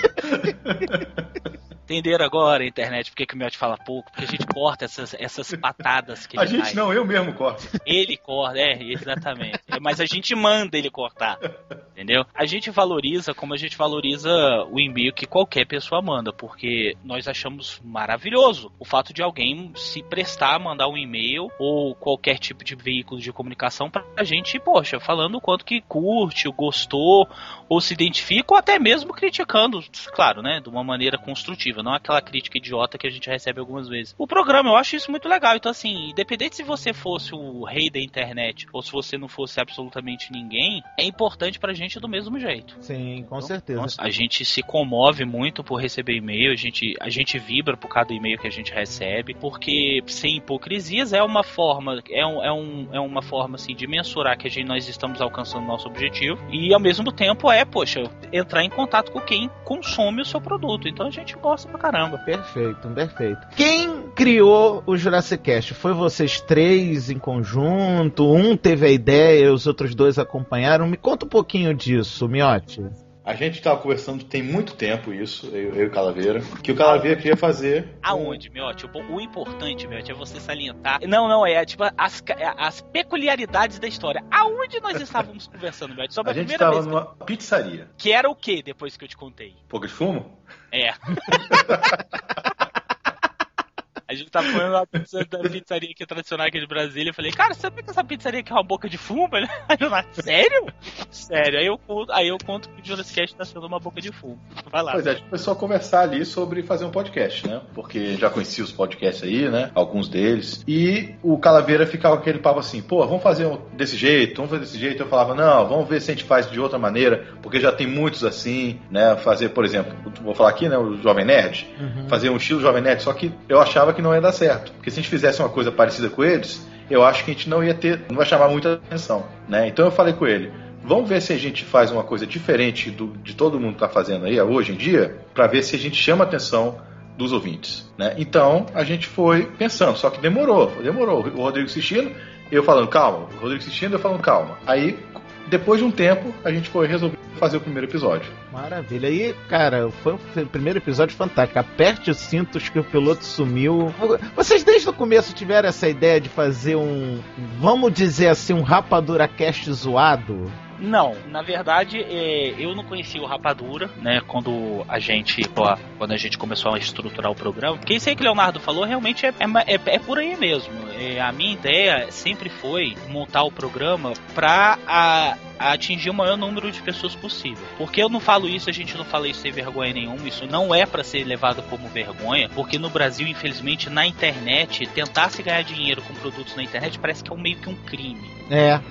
Speaker 6: Entenderam agora a internet porque que o Miotti fala pouco? Porque a gente corta essas patadas que ele
Speaker 7: A gente não, eu mesmo corto.
Speaker 6: Ele corta, exatamente. Mas a gente manda ele cortar, entendeu? A gente valoriza como a gente valoriza o e-mail que qualquer pessoa manda, porque nós achamos maravilhoso o fato de alguém se prestar a mandar um e-mail ou qualquer tipo de veículo de comunicação pra gente, poxa, falando o quanto que curte, gostou, ou se identifica, ou até mesmo criticando, claro, né, de uma maneira construtiva, não aquela crítica idiota que a gente recebe algumas vezes. O programa, eu acho isso muito legal. Então, assim, independente se você fosse o rei da internet ou se você não fosse absolutamente ninguém, é importante pra gente do mesmo jeito.
Speaker 3: Sim, com certeza.
Speaker 6: Nossa, a gente se comove muito por receber e-mail, a gente vibra por cada e-mail que a gente recebe, porque sem hipocrisias é uma forma, é uma forma, assim, de mensurar que nós estamos alcançando o nosso objetivo e, ao mesmo tempo, entrar em contato com quem consome o seu produto. Então, a gente gosta pra caramba.
Speaker 3: Perfeito. Quem criou o Jurassic Cast? Foi vocês três em conjunto? Um teve a ideia e os outros dois acompanharam? Me conta um pouquinho disso, Miotti.
Speaker 7: A gente estava conversando tem muito tempo isso, eu e o Calaveira, que o Calaveira queria fazer...
Speaker 6: Aonde, Miotti? O importante, Miotti, é você salientar... Não, é tipo as peculiaridades da história. Aonde nós estávamos conversando, Miotti? Sobre
Speaker 7: a gente estava numa pizzaria.
Speaker 6: Que era o que depois que eu te contei?
Speaker 7: Pouco de fumo?
Speaker 6: É. A gente Ele tá falando da pizzaria aqui tradicional aqui de Brasília. Eu falei, cara, você sabe que essa pizzaria aqui é uma boca de fumo? Aí eu falei, sério? Sério. Aí eu conto que o Jurassic Cast tá sendo uma boca de fumo. Vai lá.
Speaker 7: Pois é, a gente começou a conversar ali sobre fazer um podcast, né? Porque já conheci os podcasts aí, né? Alguns deles. E o Calaveira ficava com aquele papo assim, pô, vamos fazer desse jeito, vamos fazer desse jeito. Eu falava, não, vamos ver se a gente faz de outra maneira, porque já tem muitos assim, né? Fazer, por exemplo, vou falar aqui, né? O Jovem Nerd. Fazer um estilo Jovem Nerd, só que eu achava que não ia dar certo. Porque se a gente fizesse uma coisa parecida com eles, eu acho que a gente não vai chamar muita atenção, né? Então eu falei com ele, vamos ver se a gente faz uma coisa diferente de todo mundo que tá fazendo aí hoje em dia, para ver se a gente chama a atenção dos ouvintes, né? Então a gente foi pensando, só que demorou. O Rodrigo assistindo, eu falando calma, o Rodrigo assistindo, eu falando calma. Aí, depois de um tempo, a gente resolveu fazer o primeiro episódio.
Speaker 3: Maravilha. E, cara, foi um primeiro episódio fantástico. Aperte os cintos que o piloto sumiu. Vocês desde o começo tiveram essa ideia de fazer vamos dizer assim, um Rapadura Cast zoado?
Speaker 6: Não, na verdade, eu não conhecia o Rapadura, né, quando a gente começou a estruturar o programa, porque isso aí que o Leonardo falou realmente é por aí mesmo. A minha ideia sempre foi montar o programa para atingir o maior número de pessoas possível. Porque eu não falo isso, a gente não fala isso sem vergonha nenhuma, isso não é para ser levado como vergonha, porque no Brasil, infelizmente, na internet, tentar se ganhar dinheiro com produtos na internet parece que é meio que um crime.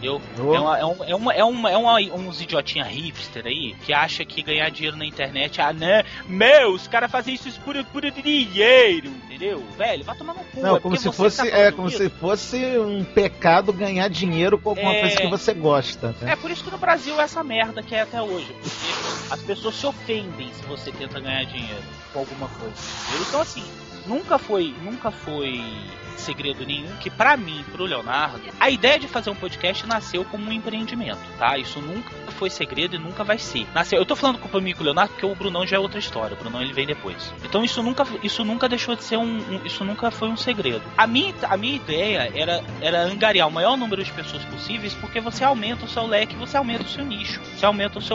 Speaker 6: Uns idiotinha hipster aí que acha que ganhar dinheiro na internet, os caras fazem isso por dinheiro, entendeu? Velho, vai tomar no cu.
Speaker 3: Não, como se fosse um pecado ganhar dinheiro com alguma coisa que você gosta. Né?
Speaker 6: É por isso que no Brasil é essa merda que é até hoje, porque as pessoas se ofendem se você tenta ganhar dinheiro com alguma coisa. Então assim, nunca foi segredo nenhum que pra mim, pro Leonardo, a ideia de fazer um podcast nasceu como um empreendimento, tá? Isso nunca foi segredo e nunca vai ser. Eu tô falando com o Leonardo porque o Brunão já é outra história, o Brunão ele vem depois. Então isso nunca deixou de ser isso nunca foi um segredo. A minha ideia era angariar o maior número de pessoas possíveis, porque você aumenta o seu leque, você aumenta o seu nicho, você aumenta o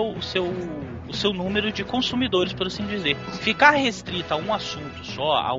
Speaker 6: seu número de consumidores, por assim dizer. Ficar restrito a um assunto só, a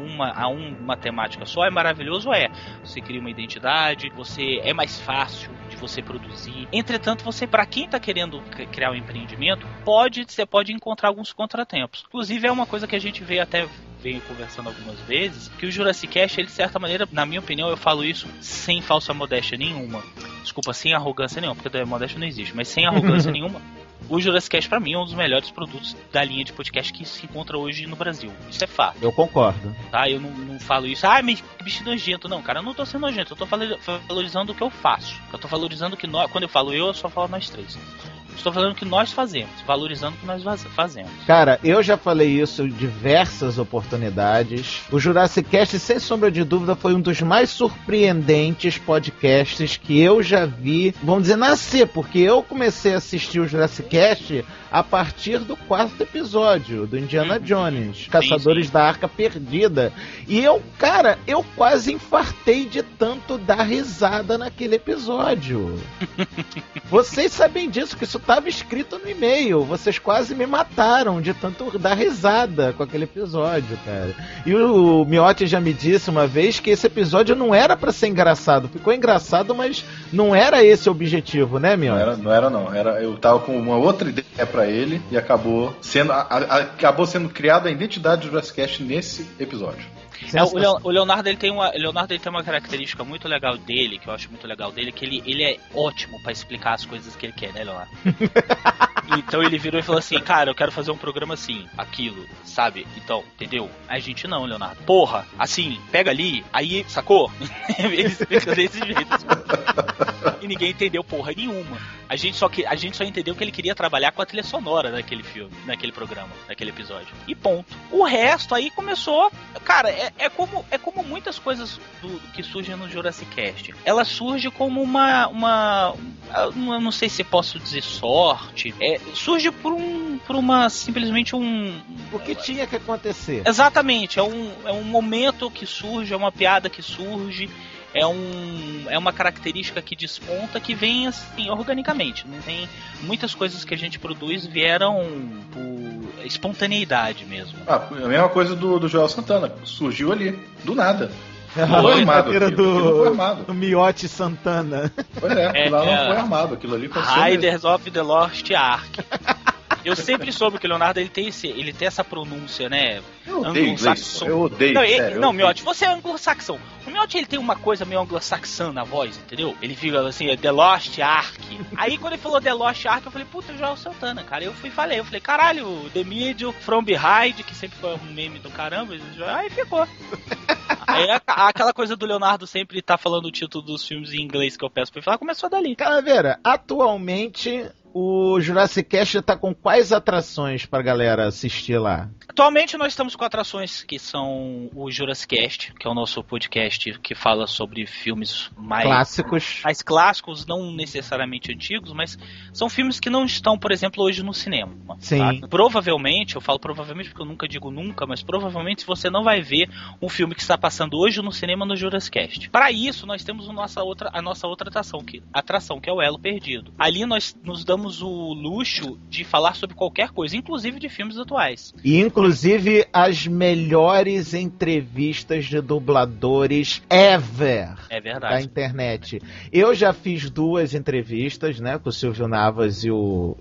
Speaker 6: uma temática só, é maravilhoso, você cria uma identidade, é mais fácil de você produzir. Entretanto, para quem está querendo criar um empreendimento, você pode encontrar alguns contratempos. Inclusive, é uma coisa que a gente veio conversando algumas vezes, que o Jurassic Cast, ele de certa maneira, na minha opinião, eu falo isso sem falsa modéstia nenhuma. Desculpa, sem arrogância nenhuma, porque modéstia não existe, mas sem arrogância nenhuma. O Jurassic Cast, pra mim, é um dos melhores produtos da linha de podcast que se encontra hoje no Brasil. Isso é fato.
Speaker 3: Eu concordo.
Speaker 6: Tá? Eu não falo isso, mas que bicho nojento. Não, cara, eu não tô sendo nojento. Eu tô valorizando o que eu faço. Eu tô valorizando que quando eu falo eu só falo nós três. Estou falando que nós fazemos, valorizando o que nós fazemos.
Speaker 3: Cara, eu já falei isso em diversas oportunidades. O Jurassic Cast, sem sombra de dúvida, foi um dos mais surpreendentes podcasts que eu já vi, vamos dizer, nascer, porque eu comecei a assistir o Jurassic Cast a partir do 4º episódio do Indiana Jones, Caçadores da Arca Perdida. E eu quase infartei de tanto dar risada naquele episódio. Vocês sabem disso, que isso estava escrito no e-mail. Vocês quase me mataram de tanto dar risada com aquele episódio, cara. E o Miotti já me disse uma vez que esse episódio não era pra ser engraçado. Ficou engraçado, mas não era esse o objetivo, né, Miotti?
Speaker 7: Não era. Eu tava com uma outra ideia pra ele e acabou sendo criada a identidade do Jurassic Cast nesse episódio.
Speaker 6: O Leonardo ele tem uma característica muito legal dele, que eu acho muito legal dele, que ele é ótimo pra explicar as coisas que ele quer, né, Leonardo? Então ele virou e falou assim, cara, eu quero fazer um programa assim, aquilo, sabe? Então, entendeu? A gente não, Leonardo. Porra, assim, pega ali, aí, sacou? Ele explica desse jeito. E ninguém entendeu porra nenhuma. A gente só entendeu que ele queria trabalhar com a trilha sonora daquele filme, naquele programa, naquele episódio. E ponto. O resto aí começou... Cara, é como muitas coisas que surgem no Jurassic Cast. Ela surge como uma não sei se posso dizer sorte. Surge simplesmente um...
Speaker 3: O que tinha que acontecer.
Speaker 6: Exatamente. É um momento que surge, é uma piada que surge. é uma característica que desponta, que vem assim, organicamente. Não tem muitas coisas que a gente produz vieram por espontaneidade mesmo.
Speaker 7: A mesma coisa do Joel Santana, surgiu ali, do nada.
Speaker 3: A
Speaker 7: Foi armado,
Speaker 3: brincadeira
Speaker 7: aquilo não foi armado.
Speaker 3: do Miotti Santana.
Speaker 7: Pois é, aquilo lá não foi armado, aquilo ali foi
Speaker 6: Riders of the Lost Ark. Eu sempre soube que o Leonardo ele tem essa pronúncia, né?
Speaker 7: Eu odeio inglês. Eu odeio.
Speaker 6: Não, Miotti, você é anglo-saxão. O Miotti ele tem uma coisa meio anglo-saxã na voz, entendeu? Ele fica assim, The Lost Ark. Aí quando ele falou The Lost Ark, eu falei, puta, Joel Santana, cara. Eu falei, caralho, The Middle, From Behind, que sempre foi um meme do caramba. Aí ficou. Aí aquela coisa do Leonardo sempre tá falando o título dos filmes em inglês que eu peço pra ele falar, começou dali.
Speaker 3: Calaveira, atualmente o Jurassic Cast tá com quais atrações pra galera assistir lá?
Speaker 6: Atualmente nós estamos com atrações que são o Jurassic Cast, que é o nosso podcast que fala sobre filmes mais clássicos, não necessariamente antigos, mas são filmes que não estão, por exemplo, hoje no cinema.
Speaker 3: Sim.
Speaker 6: Tá? Provavelmente, eu falo provavelmente porque eu nunca digo nunca, mas provavelmente você não vai ver um filme que está passando hoje no cinema no Jurassic Cast. Para isso, nós temos a nossa outra atração, que é o Elo Perdido. Ali nós nos damos o luxo de falar sobre qualquer coisa, inclusive de filmes atuais.
Speaker 3: E inclusive as melhores entrevistas de dubladores ever da internet. Eu já fiz 2 entrevistas, né, com o Silvio Navas e o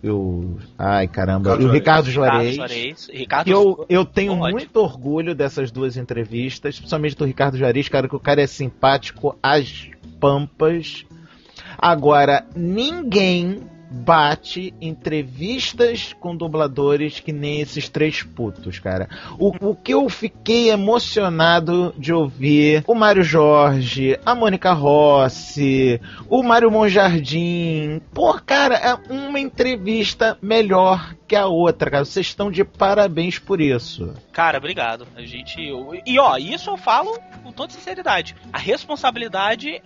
Speaker 3: Ricardo Juarez. Eu tenho muito orgulho dessas 2 entrevistas, principalmente do Ricardo Juarez, cara, que o cara é simpático às pampas. Agora, ninguém bate entrevistas com dubladores que nem esses 3 putos, cara. O que eu fiquei emocionado de ouvir o Mário Jorge, a Mônica Rossi, o Mário Monjardim. Pô, cara, é uma entrevista melhor que a outra, cara. Vocês estão de parabéns por isso.
Speaker 6: Cara, obrigado. Isso eu falo com toda sinceridade. A responsabilidade,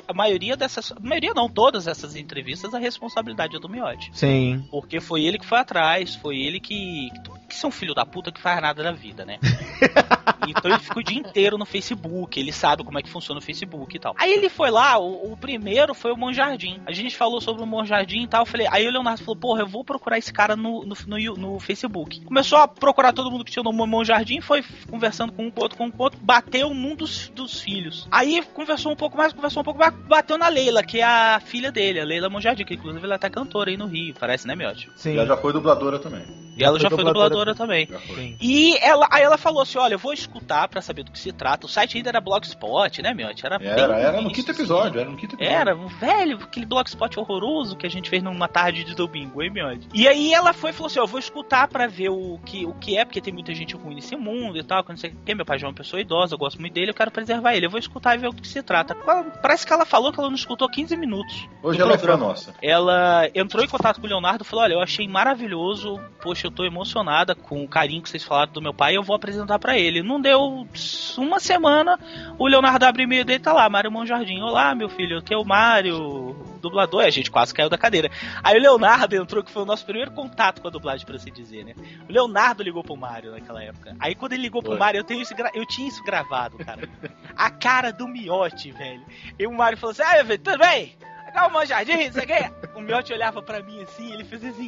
Speaker 6: todas essas entrevistas, a responsabilidade é do Miotti.
Speaker 3: Sim.
Speaker 6: Porque foi ele que foi atrás, foi ele que é um filho da puta que faz nada na vida, né? Então ele ficou o dia inteiro no Facebook, ele sabe como é que funciona o Facebook e tal. Aí ele foi lá, o primeiro foi o Monjardim. A gente falou sobre o Monjardim e tal, eu falei, aí o Leonardo falou, porra, eu vou procurar esse cara no Facebook. Começou a procurar todo mundo que tinha o nome Monjardim, foi conversando com um com outro, bateu num dos filhos. Aí conversou um pouco mais, bateu na Leila, que é a filha dele, a Leila Monjardim, que inclusive ela tá cantora aí no Rio, parece, né, Miotti?
Speaker 7: Sim. E ela já foi dubladora também.
Speaker 6: E ela já foi dubladora também. E ela falou assim, olha, eu vou escutar pra saber do que se trata. O site ainda era Blogspot, né, Miotti? Era no 5º episódio, Era um velho, aquele Blogspot horroroso que a gente fez numa tarde de domingo, hein, Miotti? E aí ela foi e falou assim, eu vou escutar pra ver o que é, porque tem muita gente ruim nesse mundo e tal, que não sei o que. Meu pai já é uma pessoa idosa, eu gosto muito dele, eu quero preservar ele. Eu vou escutar e ver o que se trata. Parece que ela falou que ela não escutou 15 minutos.
Speaker 7: Hoje ela foi a nossa.
Speaker 6: Ela entrou em contato com o Leonardo e falou, olha, eu achei maravilhoso, poxa, eu tô emocionada com o carinho que vocês falaram do meu pai, eu vou apresentar pra ele. Não deu uma semana, o Leonardo abre e-mail dele, tá lá, Mário Monjardim. Olá, meu filho, aqui é o Mário, dublador. E a gente quase caiu da cadeira. Aí o Leonardo entrou, que foi o nosso primeiro contato com a dublagem, por assim dizer, né? O Leonardo ligou pro Mário naquela época. Aí quando ele ligou pro Mário, eu tinha isso gravado, cara. A cara do Miotti, velho. E o Mário falou assim, velho, tudo bem? Calma, Monjardim, você quer? O Miotti olhava pra mim assim, ele fez assim...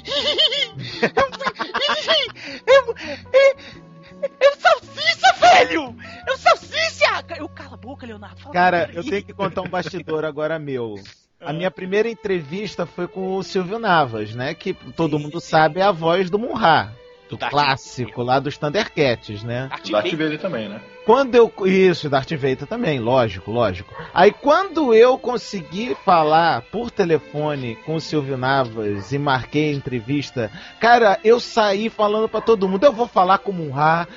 Speaker 6: Eu salsicha, velho! Eu salsicha! Eu cala a boca, Leonardo.
Speaker 3: Cara, eu tenho que contar um bastidor agora meu. A minha primeira entrevista foi com o Silvio Navas, né? Que todo mundo sabe é a voz do Munra. Do clássico lá dos Thundercats, né?
Speaker 7: Darth Vader também, né?
Speaker 3: Isso, Darth Vader também, lógico. Aí quando eu consegui falar por telefone com o Silvio Navas e marquei a entrevista, cara, eu saí falando pra todo mundo, eu vou falar com o Munra,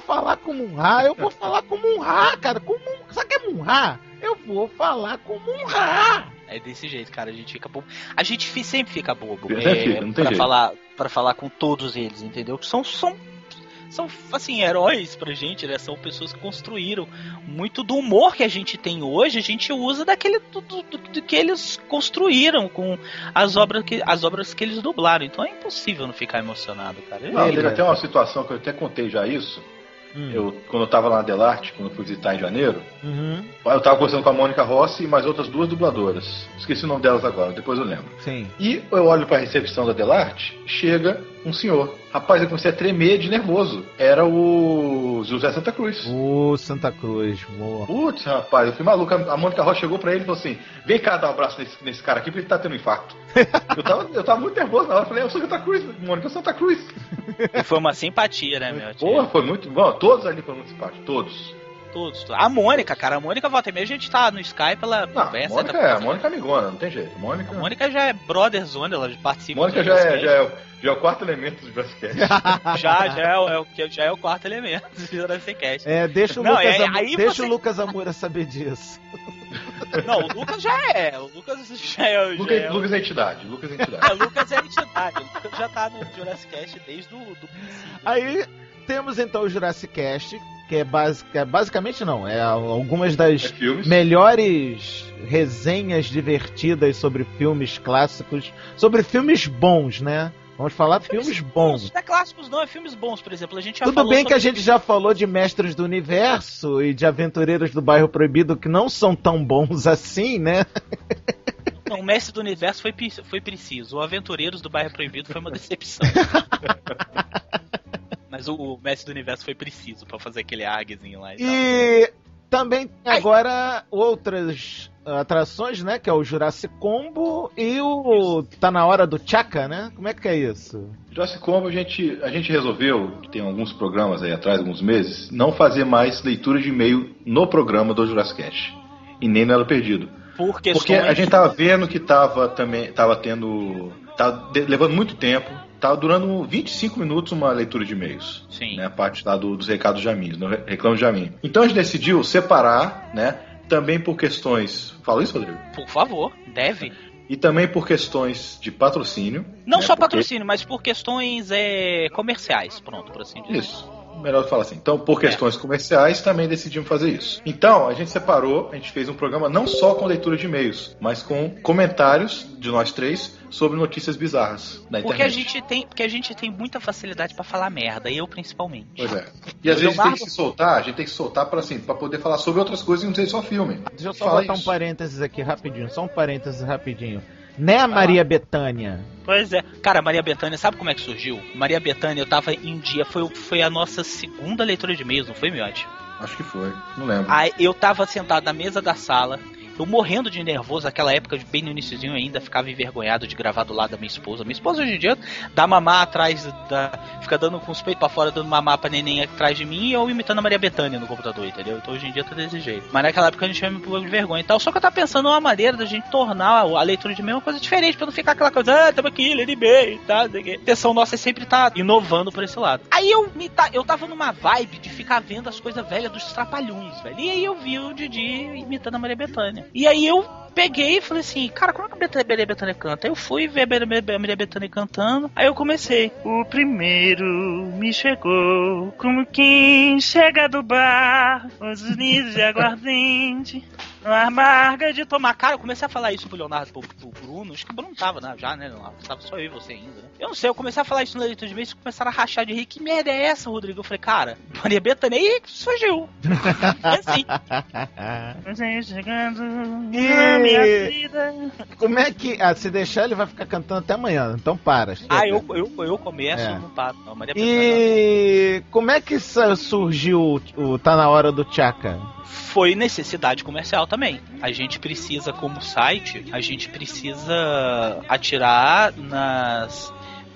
Speaker 3: cara, sabe o que é Munra? Eu vou falar com o Munra.
Speaker 6: É desse jeito, cara, a gente fica bobo. A gente sempre fica bobo pra falar com todos eles, entendeu? São assim, heróis pra gente, né? São pessoas que construíram muito do humor que a gente tem hoje, a gente usa do que eles construíram com as obras que eles dublaram. Então é impossível não ficar emocionado, cara.
Speaker 7: Teve até uma situação que eu até contei já isso, Quando eu tava lá na Delarte, quando eu fui visitar em janeiro, eu tava conversando com a Mônica Rossi e mais outras 2 dubladoras. Esqueci o nome delas agora, depois eu lembro.
Speaker 3: Sim.
Speaker 7: E eu olho pra recepção da Delarte, chega um senhor. Rapaz, eu comecei a tremer de nervoso. Era o José Santa Cruz.
Speaker 3: O Santa Cruz, boa.
Speaker 7: Putz, rapaz, eu fui maluco. A Mônica Rossi chegou pra ele e falou assim: vem cá dar um abraço nesse cara aqui, porque ele tá tendo um infarto. eu tava muito nervoso na hora. Eu falei: eu sou Santa Cruz, Mônica, eu sou Santa Cruz.
Speaker 6: E foi uma simpatia, né, meu?
Speaker 7: Porra, foi muito bom. Todos ali foram muito simpáticos, todos.
Speaker 6: Todos. A Mônica, cara, a Mônica volta e meia, a gente tá no Skype, ela conversa.
Speaker 7: A Mônica é amigona, não tem jeito.
Speaker 6: A Mônica já é brotherzona, ela participa.
Speaker 7: Mônica já é o 4º elemento do Jurassic Cast.
Speaker 6: já é o 4º elemento do Jurassic Cast.
Speaker 3: Deixa o Lucas Amura saber disso.
Speaker 6: Não, o Lucas já é. O Lucas
Speaker 7: é entidade. Lucas é entidade.
Speaker 6: O Lucas é entidade. O Lucas já tá no Jurassic Cast desde o princípio.
Speaker 3: Aí temos então o Jurassic Cast, que é basicamente algumas das melhores resenhas divertidas sobre filmes clássicos, sobre filmes bons, né? Vamos falar filmes bons.
Speaker 6: Não é clássicos, não, é filmes bons, por exemplo. A gente já
Speaker 3: Tudo
Speaker 6: falou
Speaker 3: bem que a gente já falou de Mestres do Universo e de Aventureiros do Bairro Proibido, que não são tão bons assim, né?
Speaker 6: Não, o Mestre do Universo foi preciso. O Aventureiros do Bairro Proibido foi uma decepção. Mas o Mestre do Universo foi preciso pra fazer aquele ARGzinho lá e tal.
Speaker 3: Também tem agora outras atrações, né? Que é o Jurassic Combo e o Tá na Hora do Chaka, né? Como é que é isso?
Speaker 7: Jurassic Combo a gente resolveu, tem alguns programas aí atrás, alguns meses, não fazer mais leitura de e-mail no programa do Jurassic Cast. E nem no Elo Perdido. Porque a gente tava vendo que tava levando muito tempo. Tava durando 25 minutos uma leitura de e-mails.
Speaker 6: Sim.
Speaker 7: Né, a parte lá dos recados de Jamin, no reclamo de Jamin. Então a gente decidiu separar, né? Também por questões... Fala isso, Rodrigo?
Speaker 6: Por favor, deve.
Speaker 7: E também por questões de patrocínio.
Speaker 6: Não só patrocínio, mas por questões comerciais, pronto, por assim dizer.
Speaker 7: Isso. Melhor falar assim. Então, por questões comerciais, também decidimos fazer isso. Então, a gente separou, a gente fez um programa não só com leitura de e-mails, mas com comentários de nós 3 sobre notícias bizarras na internet.
Speaker 6: Porque a gente tem muita facilidade pra falar merda, eu principalmente.
Speaker 7: Pois é. E às vezes a gente tem que soltar pra poder falar sobre outras coisas e não ser só filme.
Speaker 3: Deixa eu só botar um parênteses aqui rapidinho, só um parênteses rapidinho. Né, a Maria Bethânia?
Speaker 6: Pois é. Cara, Maria Bethânia, sabe como é que surgiu? Maria Bethânia, eu tava em um dia, foi a nossa segunda leitura de e-mails, não foi, Miotti?
Speaker 7: Acho que foi, não lembro.
Speaker 6: Aí eu tava sentado na mesa da sala, eu morrendo de nervoso, naquela época, bem no iniciozinho ainda, ficava envergonhado de gravar do lado da minha esposa. Minha esposa hoje em dia dá mamar atrás fica dando com os peitos pra fora, dando mamar pra neném atrás de mim e eu imitando a Maria Bethânia no computador, entendeu? Então hoje em dia tá desse jeito. Mas naquela época a gente tinha um pouco de vergonha e tal. Só que eu tava pensando uma maneira da gente tornar a leitura de e-mail uma coisa diferente, pra não ficar aquela coisa, tamo aqui, lendo e-mail e tal. A intenção nossa é sempre tá inovando por esse lado. Aí eu tava numa vibe de ficar vendo as coisas velhas dos Trapalhões, velho. E aí eu vi o Didi imitando a Maria Bethânia. E aí eu peguei e falei assim, cara, como é que a Maria Bethânia canta? Aí eu fui ver a Maria Bethânia cantando, aí eu comecei. O primeiro me chegou como quem chega do bar, os unidos de aguardente, uma amarga de tomar. Cara, eu comecei a falar isso pro Leonardo, pro Bruno, acho que o Bruno tava, né, já, né, Leonardo? Tava só eu e você ainda, né? Eu não sei, eu comecei a falar isso na leitura de mês e começaram a rachar de rir. Que merda é essa, Rodrigo? Eu falei, cara, Maria Bethânia, aí surgiu. Assim. Você chegando na minha vida.
Speaker 3: Como é que... se deixar ele vai ficar cantando até amanhã, então para.
Speaker 6: Eu começo, não paro. Não, Maria Bethânia.
Speaker 3: E como é que surgiu o Tá na Hora do Chaka?
Speaker 6: Foi necessidade comercial também. A gente precisa, como site, a gente precisa atirar nas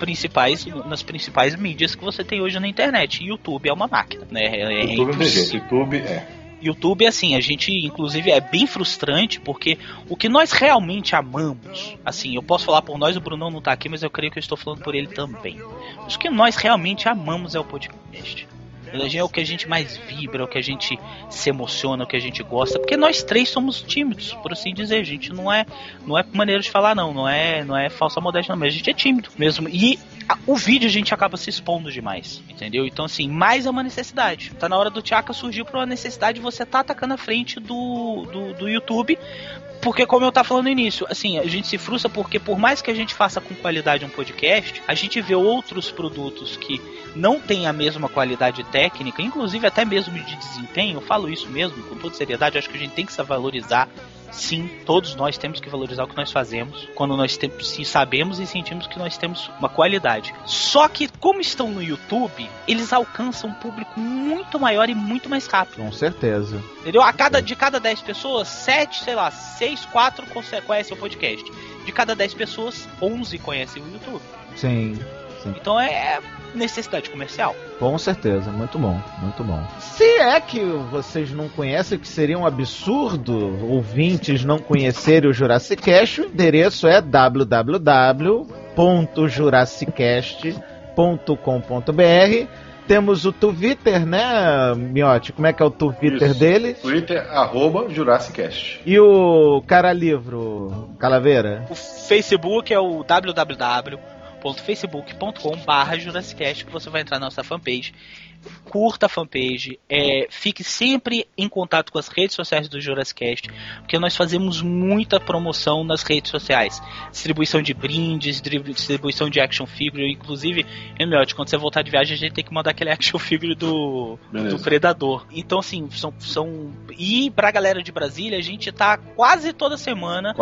Speaker 6: principais mídias que você tem hoje na internet. YouTube é uma máquina, né?
Speaker 7: YouTube não tem jeito,
Speaker 6: YouTube, assim, a gente, inclusive, é bem frustrante, porque o que nós realmente amamos, assim, eu posso falar por nós, o Brunão não tá aqui, mas eu creio que eu estou falando por ele também. Mas o que nós realmente amamos é o podcast. É o que a gente mais vibra, é o que a gente se emociona, é o que a gente gosta, porque nós 3 somos tímidos, por assim dizer. A gente não é maneira de falar, não é falsa modéstia, não, mas a gente é tímido mesmo. E o vídeo a gente acaba se expondo demais, entendeu? Então, assim, mais é uma necessidade. Tá na hora do Tchaka surgiu pra uma necessidade de você tá atacando a frente do YouTube, porque, como eu tava falando no início, assim, a gente se frustra porque, por mais que a gente faça com qualidade um podcast, a gente vê outros produtos que não têm a mesma qualidade técnica, inclusive até mesmo de desempenho. Eu falo isso mesmo, com toda seriedade. Eu acho que a gente tem que se valorizar. Sim, todos nós temos que valorizar o que nós fazemos quando nós sabemos e sentimos que nós temos uma qualidade. Só que, como estão no YouTube, eles alcançam um público muito maior e muito mais rápido.
Speaker 3: Com certeza.
Speaker 6: Entendeu? De cada 10 pessoas, 6, 4 conhecem o podcast. De cada 10 pessoas, 11 conhecem o YouTube.
Speaker 3: Sim.
Speaker 6: Então é necessidade comercial.
Speaker 3: Com certeza, muito bom, muito bom. Se é que vocês não conhecem, que seria um absurdo ouvintes não conhecerem o Jurassic Cast, o endereço é www.jurassicast.com.br. Temos o Twitter, né, Miotti? Como é que é o Twitter dele?
Speaker 7: Twitter, @Jurassicast.
Speaker 3: E o Cara Livro, Calaveira?
Speaker 6: O Facebook é o www.facebook.com/Jurassicast, que você vai entrar na nossa fanpage. Curta a fanpage, fique sempre em contato com as redes sociais do Jurassicast, porque nós fazemos muita promoção nas redes sociais, distribuição de brindes, distribuição de action figure, inclusive, Emilio, quando você voltar de viagem a gente tem que mandar aquele action figure do Predador. Então, assim, e pra galera de Brasília, a gente tá quase toda semana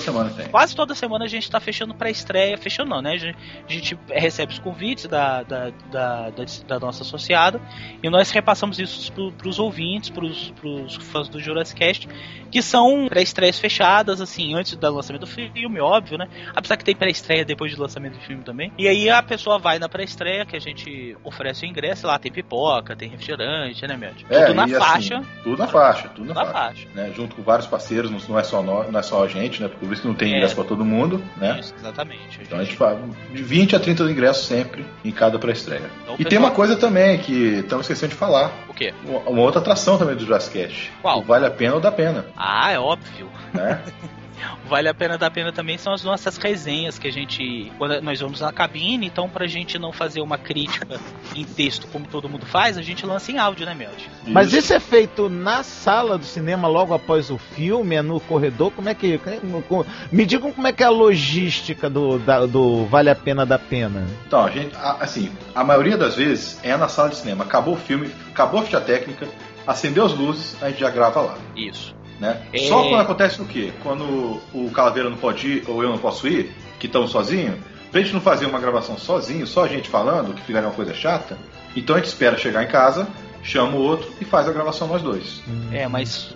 Speaker 6: a gente tá fechando pra estreia, fechando não, né? A gente recebe os convites da nossa associada, e nós repassamos isso pros ouvintes, pros fãs do Jurassic Cast, que são pré-estreias fechadas, assim, antes do lançamento do filme, óbvio, né? Apesar que tem pré-estreia depois do lançamento do filme também. E aí a pessoa vai na pré-estreia, que a gente oferece o ingresso, lá tem pipoca, tem refrigerante, né, meu? Tudo na faixa.
Speaker 7: Assim, tudo na faixa. Né? Junto com vários parceiros, não é só a gente, né? Porque por isso que não tem ingresso pra todo mundo, né?
Speaker 6: Isso, exatamente.
Speaker 7: Então a gente faz de 20 a 30 ingressos sempre em cada pré-estreia. Então, e tem uma coisa também que estamos esquecendo de falar.
Speaker 6: O quê?
Speaker 7: Uma outra atração também do Jurassic Cast.
Speaker 6: Qual?
Speaker 7: O Vale a Pena ou Dá Pena.
Speaker 6: Ah, é óbvio.
Speaker 7: Né?
Speaker 6: Vale a pena, dá pena também são as nossas resenhas que a gente, quando nós vamos na cabine, então pra gente não fazer uma crítica em texto como todo mundo faz, a gente lança em áudio, né, Meld?
Speaker 3: Mas isso é feito na sala do cinema logo após o filme, é no corredor? Como é que... Me digam como é que é a logística do Vale a Pena, Dá Pena.
Speaker 7: Então, a maioria das vezes é na sala de cinema. Acabou o filme, acabou a ficha técnica, acendeu as luzes, a gente já grava lá.
Speaker 6: Isso.
Speaker 7: Né? Só quando acontece o quê? Quando o Calaveira não pode ir ou eu não posso ir, que estamos sozinhos, pra gente não fazer uma gravação sozinho, só a gente falando, que ficaria uma coisa chata, então a gente espera chegar em casa, chama o outro e faz a gravação nós dois.
Speaker 6: Mas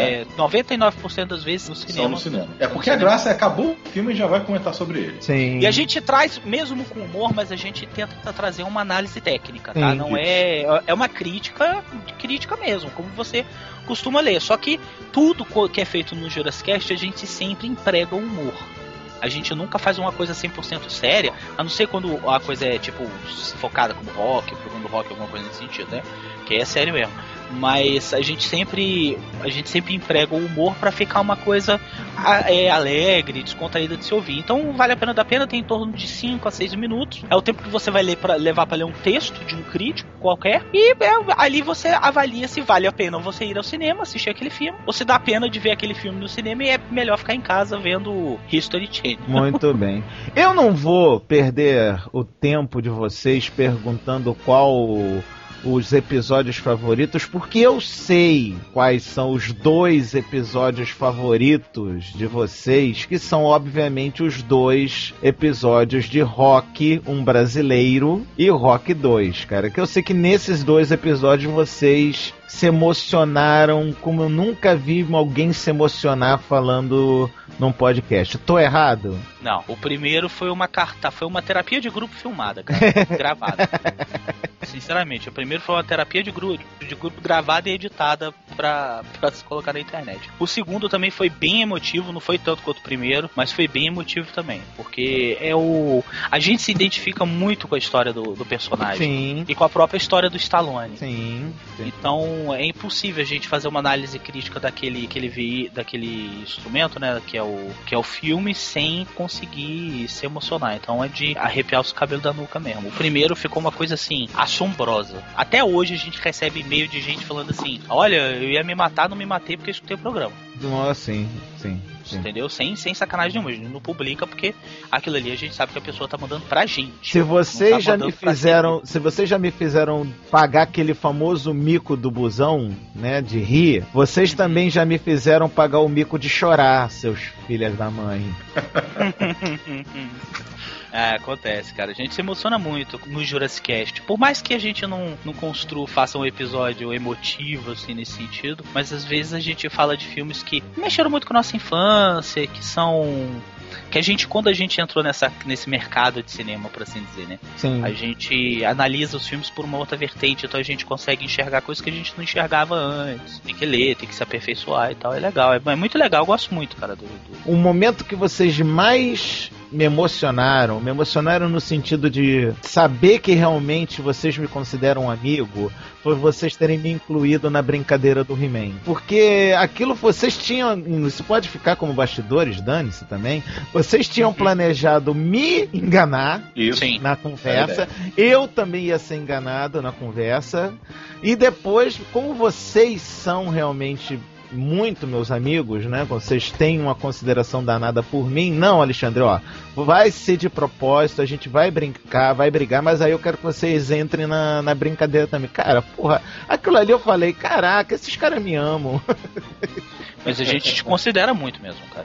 Speaker 6: 99% das vezes no cinema.
Speaker 7: São no cinema. É porque a graça é acabou o filme e já vai comentar sobre ele.
Speaker 3: Sim.
Speaker 6: E a gente traz, mesmo com humor, mas a gente tenta trazer uma análise técnica, tá?
Speaker 3: Sim.
Speaker 6: Não é uma crítica mesmo, como você costuma ler. Só que tudo que é feito no Jurassic Cast, a gente sempre emprega o humor. A gente nunca faz uma coisa 100% séria, a não ser quando a coisa é, tipo, focada como rock, programa do rock, alguma coisa nesse sentido, né? Que é sério mesmo. Mas a gente sempre emprega o humor pra ficar uma coisa alegre, descontraída de se ouvir. Então, Vale a Pena, Dá Pena tem em torno de 5 a 6 minutos. É o tempo que você vai levar pra ler um texto de um crítico qualquer. E ali você avalia se vale a pena você ir ao cinema, assistir aquele filme, ou se dá a pena de ver aquele filme no cinema e é melhor ficar em casa vendo History Channel.
Speaker 3: Muito bem. Eu não vou perder o tempo de vocês perguntando qual os episódios favoritos, porque eu sei quais são os 2 episódios favoritos de vocês, que são obviamente os 2 episódios de Rock, um brasileiro, e Rock 2, cara, que eu sei que nesses 2 episódios vocês se emocionaram como eu nunca vi alguém se emocionar falando num podcast. Tô errado?
Speaker 6: Não, o primeiro foi uma terapia de grupo filmada, cara, gravada. Sinceramente, o primeiro foi uma terapia de grupo gravada e editada pra se colocar na internet. O segundo também foi bem emotivo, não foi tanto quanto o primeiro, mas foi bem emotivo também, porque a gente se identifica muito com a história do personagem. Sim. E com a própria história do Stallone.
Speaker 3: Sim.
Speaker 6: Então é impossível a gente fazer uma análise crítica daquele instrumento, né, que é o filme, sem conseguir se emocionar. Então é de arrepiar os cabelos da nuca mesmo. O primeiro ficou uma coisa assim, assombrosa. Até hoje a gente recebe e-mail de gente falando assim: olha, eu ia me matar, não me matei porque eu escutei o programa.
Speaker 3: Sim.
Speaker 6: Entendeu? Sem sacanagem nenhuma. A gente não publica porque aquilo ali a gente sabe que a pessoa tá mandando pra gente.
Speaker 3: Se vocês já me fizeram pagar aquele famoso mico do busão, né, de rir, vocês também já me fizeram pagar o mico de chorar, seus filhos da mãe.
Speaker 6: Acontece, cara. A gente se emociona muito no Jurassic Cast. Por mais que a gente não faça um episódio emotivo, assim, nesse sentido, mas às vezes a gente fala de filmes que mexeram muito com a nossa infância, que a gente, quando a gente entrou nesse mercado de cinema, por assim dizer, né?
Speaker 3: Sim.
Speaker 6: A gente analisa os filmes por uma outra vertente, então a gente consegue enxergar coisas que a gente não enxergava antes. Tem que ler, tem que se aperfeiçoar e tal. É legal, é muito legal, eu gosto muito, cara.
Speaker 3: O momento que vocês mais me emocionaram no sentido de saber que realmente vocês me consideram um amigo, foi vocês terem me incluído na brincadeira do He-Man. Porque aquilo vocês tinham, isso pode ficar como bastidores, dane-se também, vocês tinham planejado me enganar na conversa, eu também ia ser enganado na conversa, e depois, como vocês são realmente muito meus amigos, né? Vocês têm uma consideração danada por mim. Não, Alexandre, ó, vai ser de propósito, a gente vai brincar, vai brigar, mas aí eu quero que vocês entrem na brincadeira também. Cara, porra, aquilo ali eu falei, caraca, esses caras me amam.
Speaker 6: Mas a gente te considera muito mesmo, cara.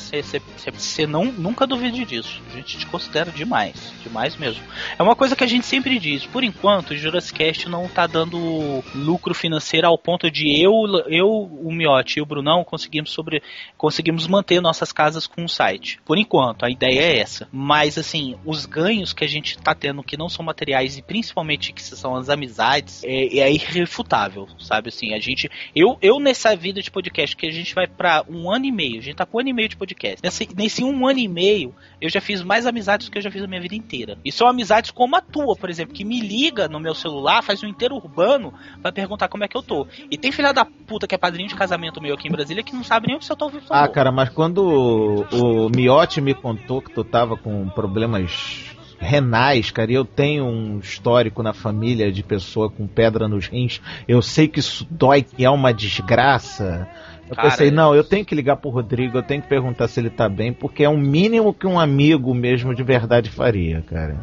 Speaker 6: Você nunca duvide disso. A gente te considera demais. Demais mesmo. É uma coisa que a gente sempre diz. Por enquanto, o Jurassic Cast não tá dando lucro financeiro ao ponto de eu o Miotti e o Brunão conseguimos manter nossas casas com o site. Por enquanto, a ideia é essa. Mas, assim, os ganhos que a gente tá tendo, que não são materiais e principalmente que são as amizades, é irrefutável, sabe? Assim, eu nessa vida de podcast que a gente vai pra 1 ano e meio, a gente tá com 1 ano e meio de podcast. Nesse 1 ano e meio, eu já fiz mais amizades do que eu já fiz na minha vida inteira. E são amizades como a tua, por exemplo, que me liga no meu celular, faz um inteiro urbano pra perguntar como é que eu tô. E tem filha da puta que é padrinho de casamento meu aqui em Brasília que não sabe nem se eu tô ouvindo.
Speaker 3: Cara, mas quando o Miotti me contou que tu tava com problemas renais, cara, e eu tenho um histórico na família de pessoa com pedra nos rins, eu sei que isso dói, que é uma desgraça. Eu pensei, não, eu tenho que ligar pro Rodrigo, eu tenho que perguntar se ele tá bem, porque é o mínimo que um amigo mesmo de verdade faria, cara.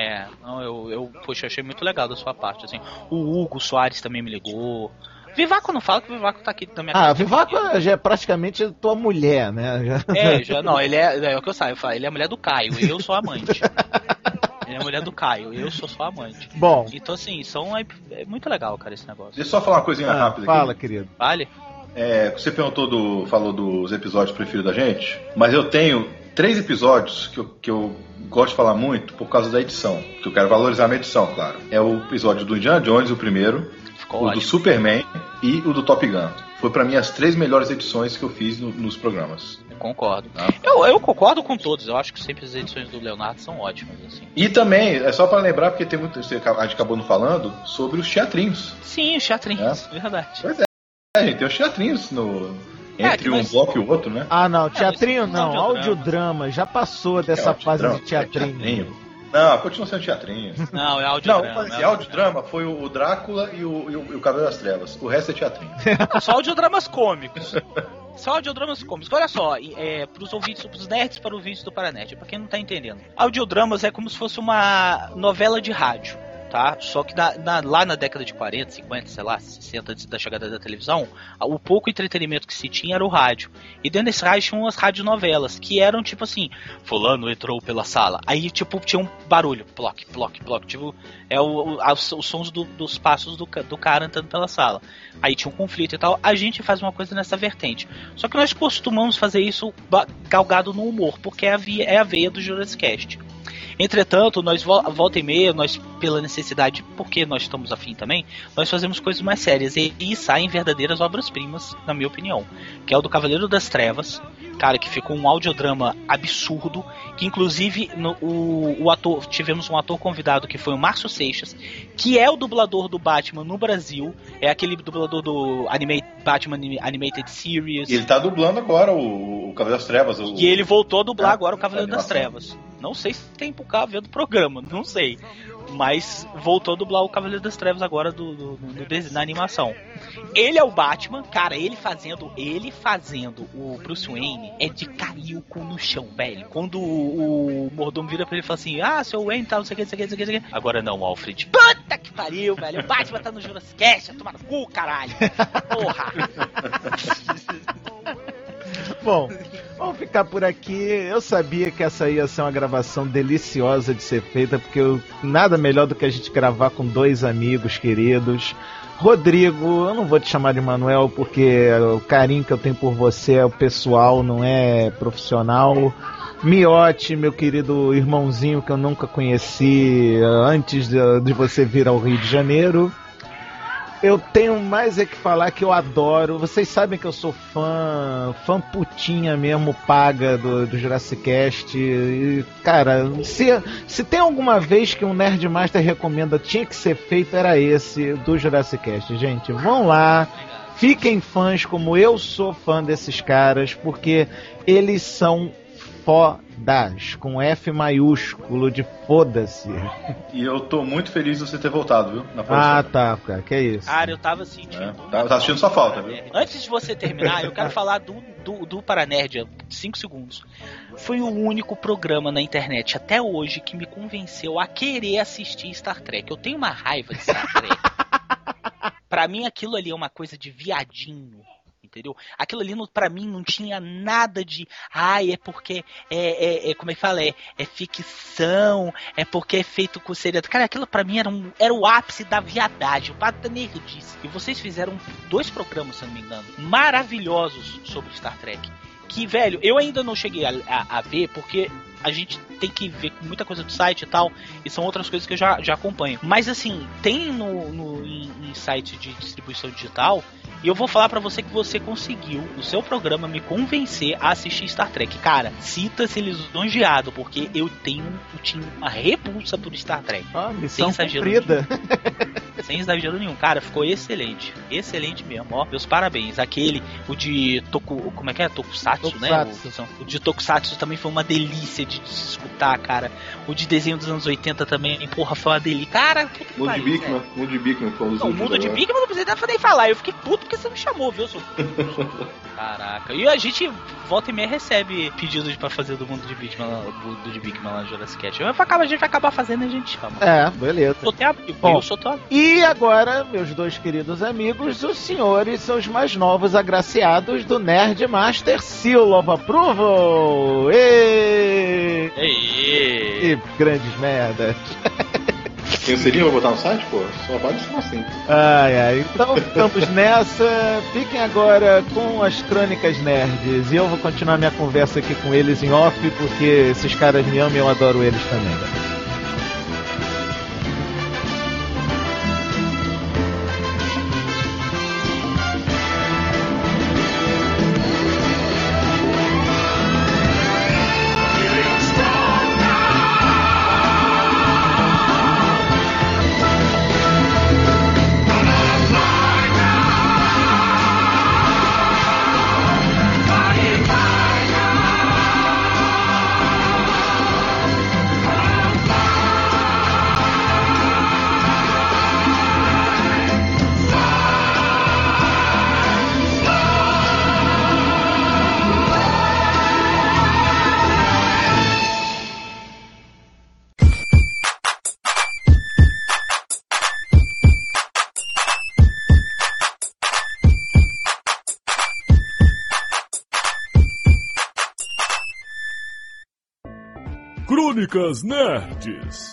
Speaker 6: Poxa, achei muito legal da sua parte, assim. O Hugo Soares também me ligou. Vivaco não fala, que o Vivaco tá aqui na minha casa.
Speaker 3: Vivaco já é praticamente tua mulher, né?
Speaker 6: Ele é o que eu saio, ele é a mulher do Caio, e eu sou a amante. Ele é a mulher do Caio, eu sou sua amante.
Speaker 3: Bom.
Speaker 6: Então, assim, é muito legal, cara, esse negócio.
Speaker 7: Deixa eu só falar uma coisinha rápida aqui.
Speaker 3: Fala, querido.
Speaker 6: Vale?
Speaker 7: Você falou dos episódios preferidos da gente, mas eu tenho 3 episódios que eu gosto de falar muito por causa da edição, que eu quero valorizar a minha edição, claro. É o episódio do Indiana Jones, o primeiro, do Superman e o do Top Gun. Foi pra mim as 3 melhores edições que eu fiz nos programas.
Speaker 6: Eu concordo. Eu concordo com todos. Eu acho que sempre as edições do Leonardo são ótimas, assim.
Speaker 7: E também, é só pra lembrar, porque tem muito, a gente acabou não falando, sobre os teatrinhos.
Speaker 6: Sim, os teatrinhos, verdade.
Speaker 7: Pois é, gente, tem os teatrinhos entre um bloco e o outro, né?
Speaker 3: Não, teatrinho não, audiodrama. Já passou dessa fase de teatrinho.
Speaker 7: Não, continua sendo teatrinho.
Speaker 6: Não, é audiodrama.
Speaker 7: Não, vamos dizer, audiodrama foi o Drácula e o Cavaleiro das Trevas. O resto é teatrinho.
Speaker 6: Só audiodramas cômicos. Olha só, pros ouvintes, pros nerds para ouvintes do Paranet, pra quem não tá entendendo. Audiodramas é como se fosse uma novela de rádio. Tá? Só que lá na década de 40, 50, sei lá, 60, antes da chegada da televisão, o pouco entretenimento que se tinha era o rádio. E dentro desse rádio tinham umas radionovelas, que eram tipo assim, fulano entrou pela sala. Aí tipo tinha um barulho, ploc, ploc, ploc, tipo, os sons dos passos do cara entrando pela sala. Aí tinha um conflito e tal. A gente faz uma coisa nessa vertente. Só que nós costumamos fazer isso galgado no humor, porque é a veia do Jurassic Cast. Entretanto, nós volta e meia, nós pela necessidade, porque nós estamos afim também, nós fazemos coisas mais sérias e saem verdadeiras obras-primas, na minha opinião, que é o do Cavaleiro das Trevas, cara, que ficou um audiodrama absurdo, que inclusive o ator, tivemos um ator convidado que foi o Márcio Seixas, que é o dublador do Batman no Brasil, é aquele dublador do Batman Animated Series.
Speaker 7: E ele tá dublando agora o Cavaleiro das Trevas.
Speaker 6: E ele voltou a dublar agora o Cavaleiro das Trevas. Não sei se tem por cá vendo o programa, não sei. Mas voltou a dublar o Cavaleiro das Trevas agora na animação. Ele é o Batman, cara, ele fazendo o Bruce Wayne é de cair o cu no chão, velho. Quando o mordomo vira pra ele e fala assim, seu Wayne tá, não sei o que. Agora não, Alfred. Puta que pariu, velho. O Batman tá no Jurassic Cast, tomar no cu, caralho. Porra.
Speaker 3: Bom, vamos ficar por aqui. Eu sabia que essa ia ser uma gravação deliciosa de ser feita, porque nada melhor do que a gente gravar com dois amigos queridos. Rodrigo, eu não vou te chamar de Manuel, porque o carinho que eu tenho por você é o pessoal, não é profissional. Miotti, meu querido irmãozinho que eu nunca conheci antes de você vir ao Rio de Janeiro. Eu tenho mais é que falar que eu adoro. Vocês sabem que eu sou fã putinha mesmo, paga do Jurassic Cast. E, cara, se tem alguma vez que um Nerdmaster recomenda tinha que ser feito, era esse do Jurassic Cast. Gente, vão lá, fiquem fãs como eu sou fã desses caras, porque eles são fodas, com F maiúsculo de foda-se.
Speaker 7: E eu tô muito feliz de você ter voltado, viu? Na
Speaker 3: tá, cara, que é isso.
Speaker 6: Cara, eu tava sentindo.
Speaker 7: Tava sentindo sua falta, viu?
Speaker 6: Antes de você terminar, eu quero falar do Paranerd, 5 segundos. Foi o único programa na internet até hoje que me convenceu a querer assistir Star Trek. Eu tenho uma raiva de Star Trek. Pra mim, aquilo ali é uma coisa de viadinho. Entendeu? Aquilo ali pra mim não tinha nada de é porque como é que fala? É ficção, é porque é feito com seriedade. Cara, aquilo pra mim era o ápice da viadagem, o pato da nerdice. E vocês fizeram 2 programas, se eu não me engano, maravilhosos sobre Star Trek. Que, velho, eu ainda não cheguei a ver, porque a gente tem que ver muita coisa do site e tal, e são outras coisas que eu já acompanho. Mas assim, tem em site de distribuição digital, e eu vou falar pra você que você conseguiu, no seu programa, me convencer a assistir Star Trek. Cara, cita-se lisonjeado, porque eu tinha uma repulsa por Star Trek.
Speaker 3: Missão cumprida.
Speaker 6: Sem exagero nenhum. Cara, ficou excelente. Excelente mesmo, ó. Meus parabéns. O de como é que é? Tokusatsu, né? O de Tokusatsu também foi uma delícia de se escutar, cara. O de desenho dos anos 80 também, porra, foi uma delícia. Cara, puta que pariu.
Speaker 7: Mundo de Bigman.
Speaker 6: O Mundo de Bigman não precisa nem falar. Eu fiquei puto porque você me chamou, viu, seu... Caraca. E a gente volta e meia recebe pedidos pra fazer do Mundo de Bigman lá no Jurassic Cast. A gente vai acabar fazendo e a gente chama.
Speaker 3: Beleza.
Speaker 6: Eu sou teu amigo.
Speaker 3: E agora, meus dois queridos amigos, os senhores são os mais novos agraciados do Nerdmaster Seal of Approval! E grandes merdas!
Speaker 7: Quem seria? Vou botar no site, pô? Só vale isso assim.
Speaker 3: Então estamos nessa. Fiquem agora com as Crônicas Nerds. E eu vou continuar minha conversa aqui com eles em off, porque esses caras me amam e eu adoro eles também.
Speaker 2: Crônicas Nerds.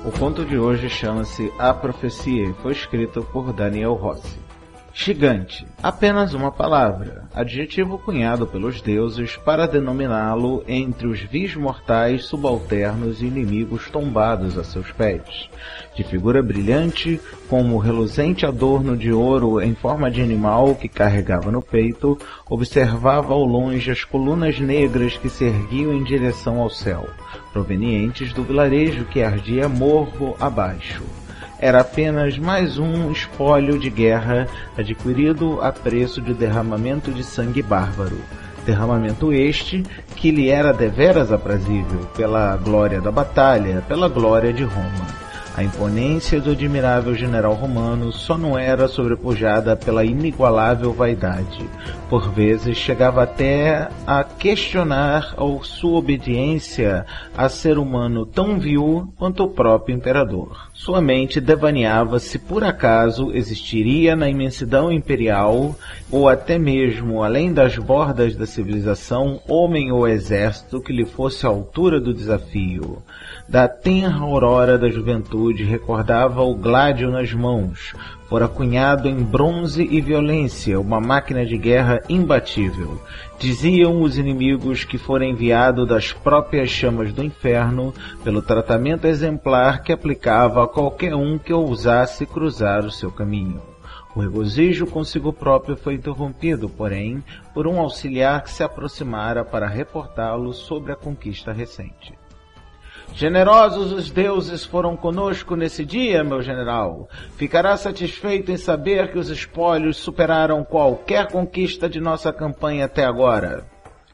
Speaker 3: O conto de hoje chama-se A Profecia e foi escrito por Daniel Rossi. Gigante, apenas uma palavra, adjetivo cunhado pelos deuses para denominá-lo entre os vis mortais subalternos e inimigos tombados a seus pés. De figura brilhante, como o reluzente adorno de ouro em forma de animal que carregava no peito, observava ao longe as colunas negras que se erguiam em direção ao céu, provenientes do vilarejo que ardia morro abaixo. Era apenas mais um espólio de guerra adquirido a preço de derramamento de sangue bárbaro. Derramamento este que lhe era deveras aprazível pela glória da batalha, pela glória de Roma. A imponência do admirável general romano só não era sobrepujada pela inigualável vaidade. Por vezes chegava até a questionar a sua obediência a ser humano tão vil quanto o próprio imperador. Sua mente devaneava se por acaso existiria na imensidão imperial, ou até mesmo além das bordas da civilização, homem ou exército que lhe fosse à altura do desafio. Da tenra aurora da juventude recordava o gládio nas mãos, fora cunhado em bronze e violência, uma máquina de guerra imbatível. Diziam os inimigos que fora enviado das próprias chamas do inferno pelo tratamento exemplar que aplicava a qualquer um que ousasse cruzar o seu caminho. O regozijo consigo próprio foi interrompido, porém, por um auxiliar que se aproximara para reportá-lo sobre a conquista recente. Generosos os deuses foram conosco nesse dia, meu general. Ficará satisfeito em saber que os espólios superaram qualquer conquista de nossa campanha até agora.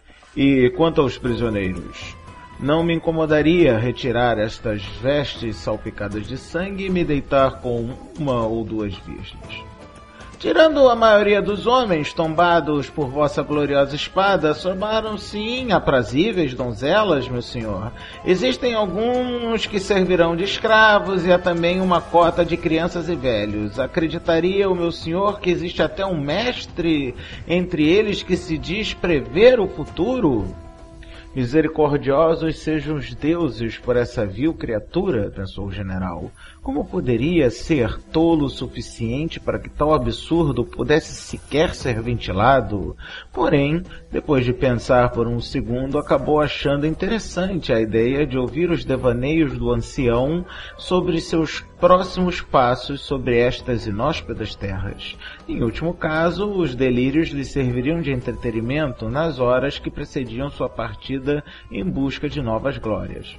Speaker 3: E quanto aos prisioneiros? Não me incomodaria retirar estas vestes salpicadas de sangue e me deitar com uma ou duas virgens. Tirando a maioria dos homens tombados por vossa gloriosa espada, sobraram sim aprazíveis donzelas, meu senhor. Existem alguns que servirão de escravos e há também uma cota de crianças e velhos. Acreditaria o meu senhor que existe até um mestre entre eles que se diz prever o futuro? Misericordiosos sejam os deuses por essa vil criatura, pensou o general. Como poderia ser tolo o suficiente para que tal absurdo pudesse sequer ser ventilado? Porém, depois de pensar por um segundo, acabou achando interessante a ideia de ouvir os devaneios do ancião sobre seus próximos passos sobre estas inóspitas terras. Em último caso, os delírios lhe serviriam de entretenimento nas horas que precediam sua partida em busca de novas glórias.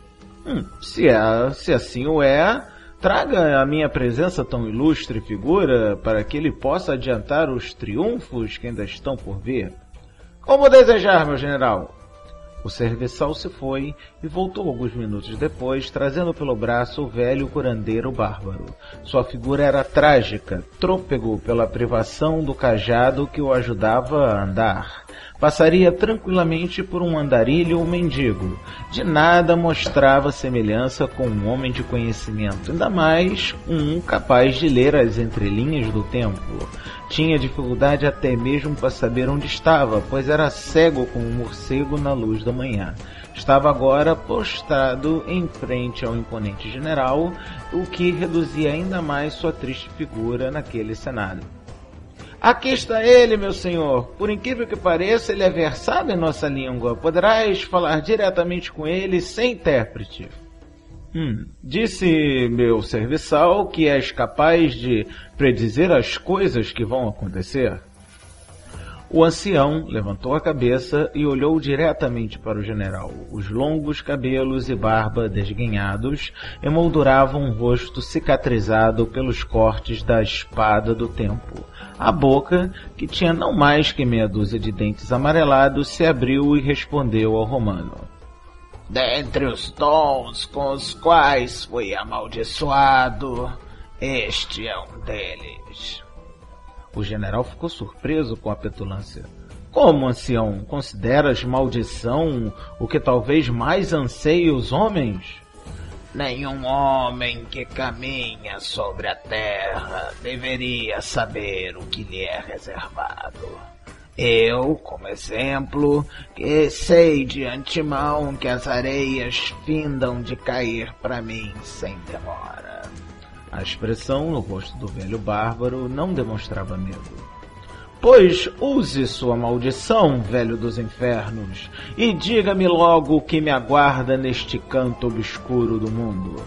Speaker 3: Se assim o é, traga à minha presença tão ilustre figura para que ele possa adiantar os triunfos que ainda estão por vir. Como desejar, meu general. O serviçal se foi e voltou alguns minutos depois, trazendo pelo braço o velho curandeiro bárbaro. Sua figura era trágica, trôpego pela privação do cajado que o ajudava a andar. Passaria tranquilamente por um andarilho ou mendigo. De nada mostrava semelhança com um homem de conhecimento, ainda mais um capaz de ler as entrelinhas do tempo. Tinha dificuldade até mesmo para saber onde estava, pois era cego como um morcego na luz da manhã. Estava agora postrado em frente ao imponente general, o que reduzia ainda mais sua triste figura naquele cenário. Aqui está ele, meu senhor. Por incrível que pareça, ele é versado em nossa língua. Poderás falar diretamente com ele sem intérprete. Disse meu serviçal que és capaz de predizer as coisas que vão acontecer. O ancião levantou a cabeça e olhou diretamente para o general. Os longos cabelos e barba desgrenhados emolduravam um rosto cicatrizado pelos cortes da espada do tempo. A boca, que tinha não mais que meia dúzia de dentes amarelados, se abriu e respondeu ao romano. Dentre os dons com os quais fui amaldiçoado, este é um deles. O general ficou surpreso com a petulância. Como, ancião, consideras maldição o que talvez mais anseie os homens? Nenhum homem que caminha sobre a terra deveria saber o que lhe é reservado. Eu, como exemplo, que sei de antemão que as areias findam de cair para mim sem demora. A expressão no rosto do velho bárbaro não demonstrava medo. Pois use sua maldição, velho dos infernos, e diga-me logo o que me aguarda neste canto obscuro do mundo.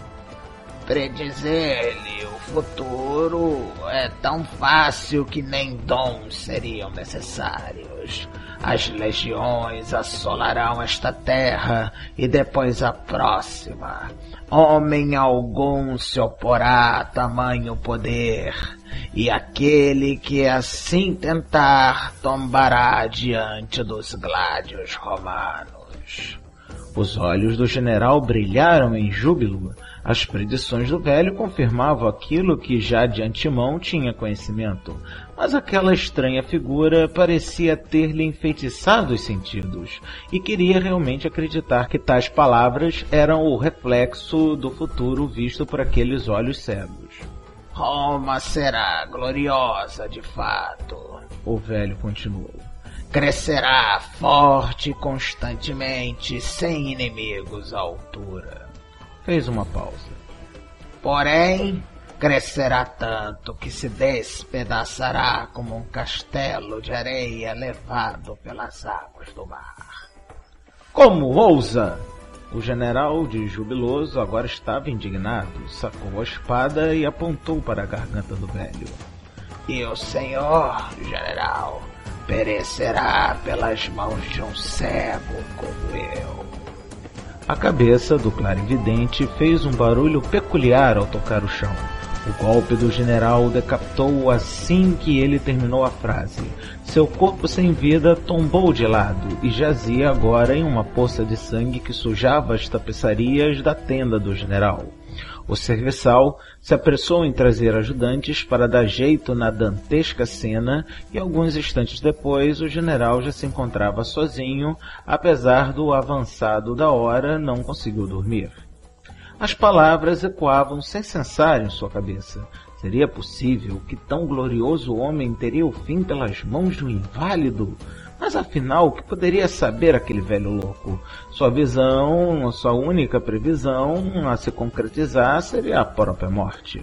Speaker 3: Predizer-lhe o futuro é tão fácil que nem dons seriam necessários. As legiões assolarão esta terra e depois a próxima. Homem algum se oporá a tamanho poder, e aquele que assim tentar tombará diante dos gládios romanos. Os olhos do general brilharam em júbilo. As predições do velho confirmavam aquilo que já de antemão tinha conhecimento, mas aquela estranha figura parecia ter-lhe enfeitiçado os sentidos, e queria realmente acreditar que tais palavras eram o reflexo do futuro visto por aqueles olhos cegos. Roma será gloriosa de fato, o velho continuou. Crescerá forte constantemente, sem inimigos à altura. Fez uma pausa. Porém, crescerá tanto que se despedaçará como um castelo de areia levado pelas águas do mar. Como ousa? O general, de jubiloso, agora estava indignado, sacou a espada e apontou para a garganta do velho. E o senhor, general, perecerá pelas mãos de um cego como eu. A cabeça do clarividente fez um barulho peculiar ao tocar o chão. O golpe do general o decapitou assim que ele terminou a frase. Seu corpo sem vida tombou de lado e jazia agora em uma poça de sangue que sujava as tapeçarias da tenda do general. O serviçal se apressou em trazer ajudantes para dar jeito na dantesca cena e alguns instantes depois o general já se encontrava sozinho, apesar do avançado da hora não conseguiu dormir. As palavras ecoavam sem cessar em sua cabeça. Seria possível que tão glorioso homem teria o fim pelas mãos de um inválido? Mas afinal, o que poderia saber aquele velho louco? Sua visão, sua única previsão a se concretizar seria a própria morte.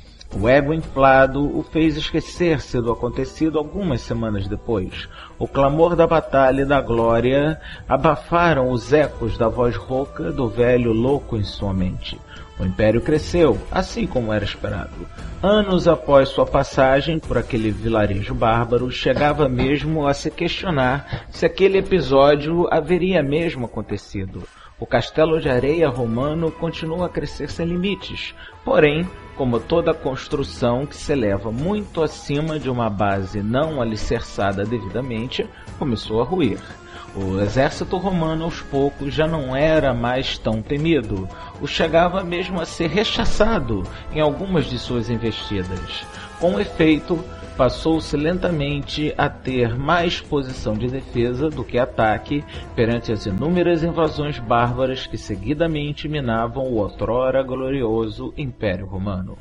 Speaker 3: O ego inflado o fez esquecer-se do acontecido algumas semanas depois. O clamor da batalha e da glória abafaram os ecos da voz rouca do velho louco em sua mente. O Império cresceu, assim como era esperado. Anos após sua passagem por aquele vilarejo bárbaro, chegava mesmo a se questionar se aquele episódio haveria mesmo acontecido. O castelo de areia romano continua a crescer sem limites, porém, como toda construção que se eleva muito acima de uma base não alicerçada devidamente, começou a ruir. O exército romano aos poucos já não era mais tão temido, o chegava mesmo a ser rechaçado em algumas de suas investidas. Com efeito, passou-se lentamente a ter mais posição de defesa do que ataque perante as inúmeras invasões bárbaras que seguidamente minavam o outrora glorioso Império Romano.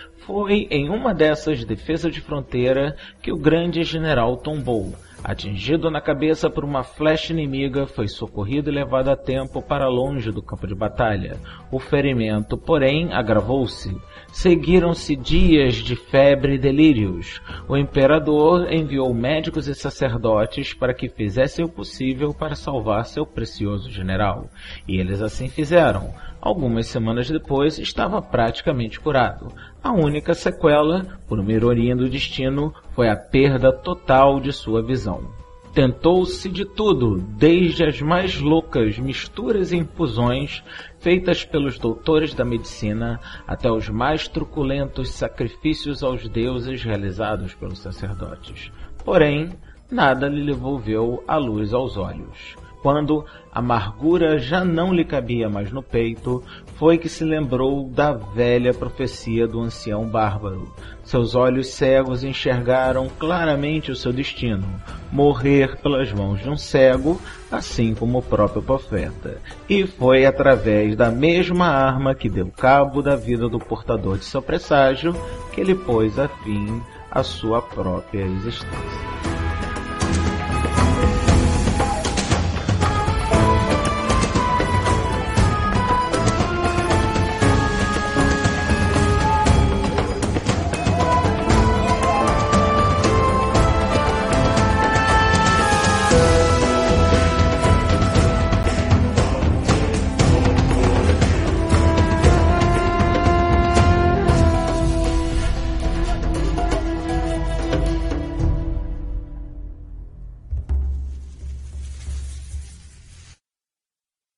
Speaker 3: Foi em uma dessas defesas de fronteira que o grande general tombou. Atingido na cabeça por uma flecha inimiga, foi socorrido e levado a tempo para longe do campo de batalha. O ferimento, porém, agravou-se. Seguiram-se dias de febre e delírios. O imperador enviou médicos e sacerdotes para que fizessem o possível para salvar seu precioso general. E eles assim fizeram. Algumas semanas depois, estava praticamente curado. A única sequela, por uma ironia do destino, foi a perda total de sua visão. Tentou-se de tudo, desde as mais loucas misturas e infusões feitas pelos doutores da medicina, até os mais truculentos sacrifícios aos deuses realizados pelos sacerdotes. Porém, nada lhe devolveu a luz aos olhos. Quando a amargura já não lhe cabia mais no peito, foi que se lembrou da velha profecia do ancião bárbaro. Seus olhos cegos enxergaram claramente o seu destino, morrer pelas mãos de um cego, assim como o próprio profeta. E foi através da mesma arma que deu cabo da vida do portador de seu presságio que ele pôs a fim à sua própria existência.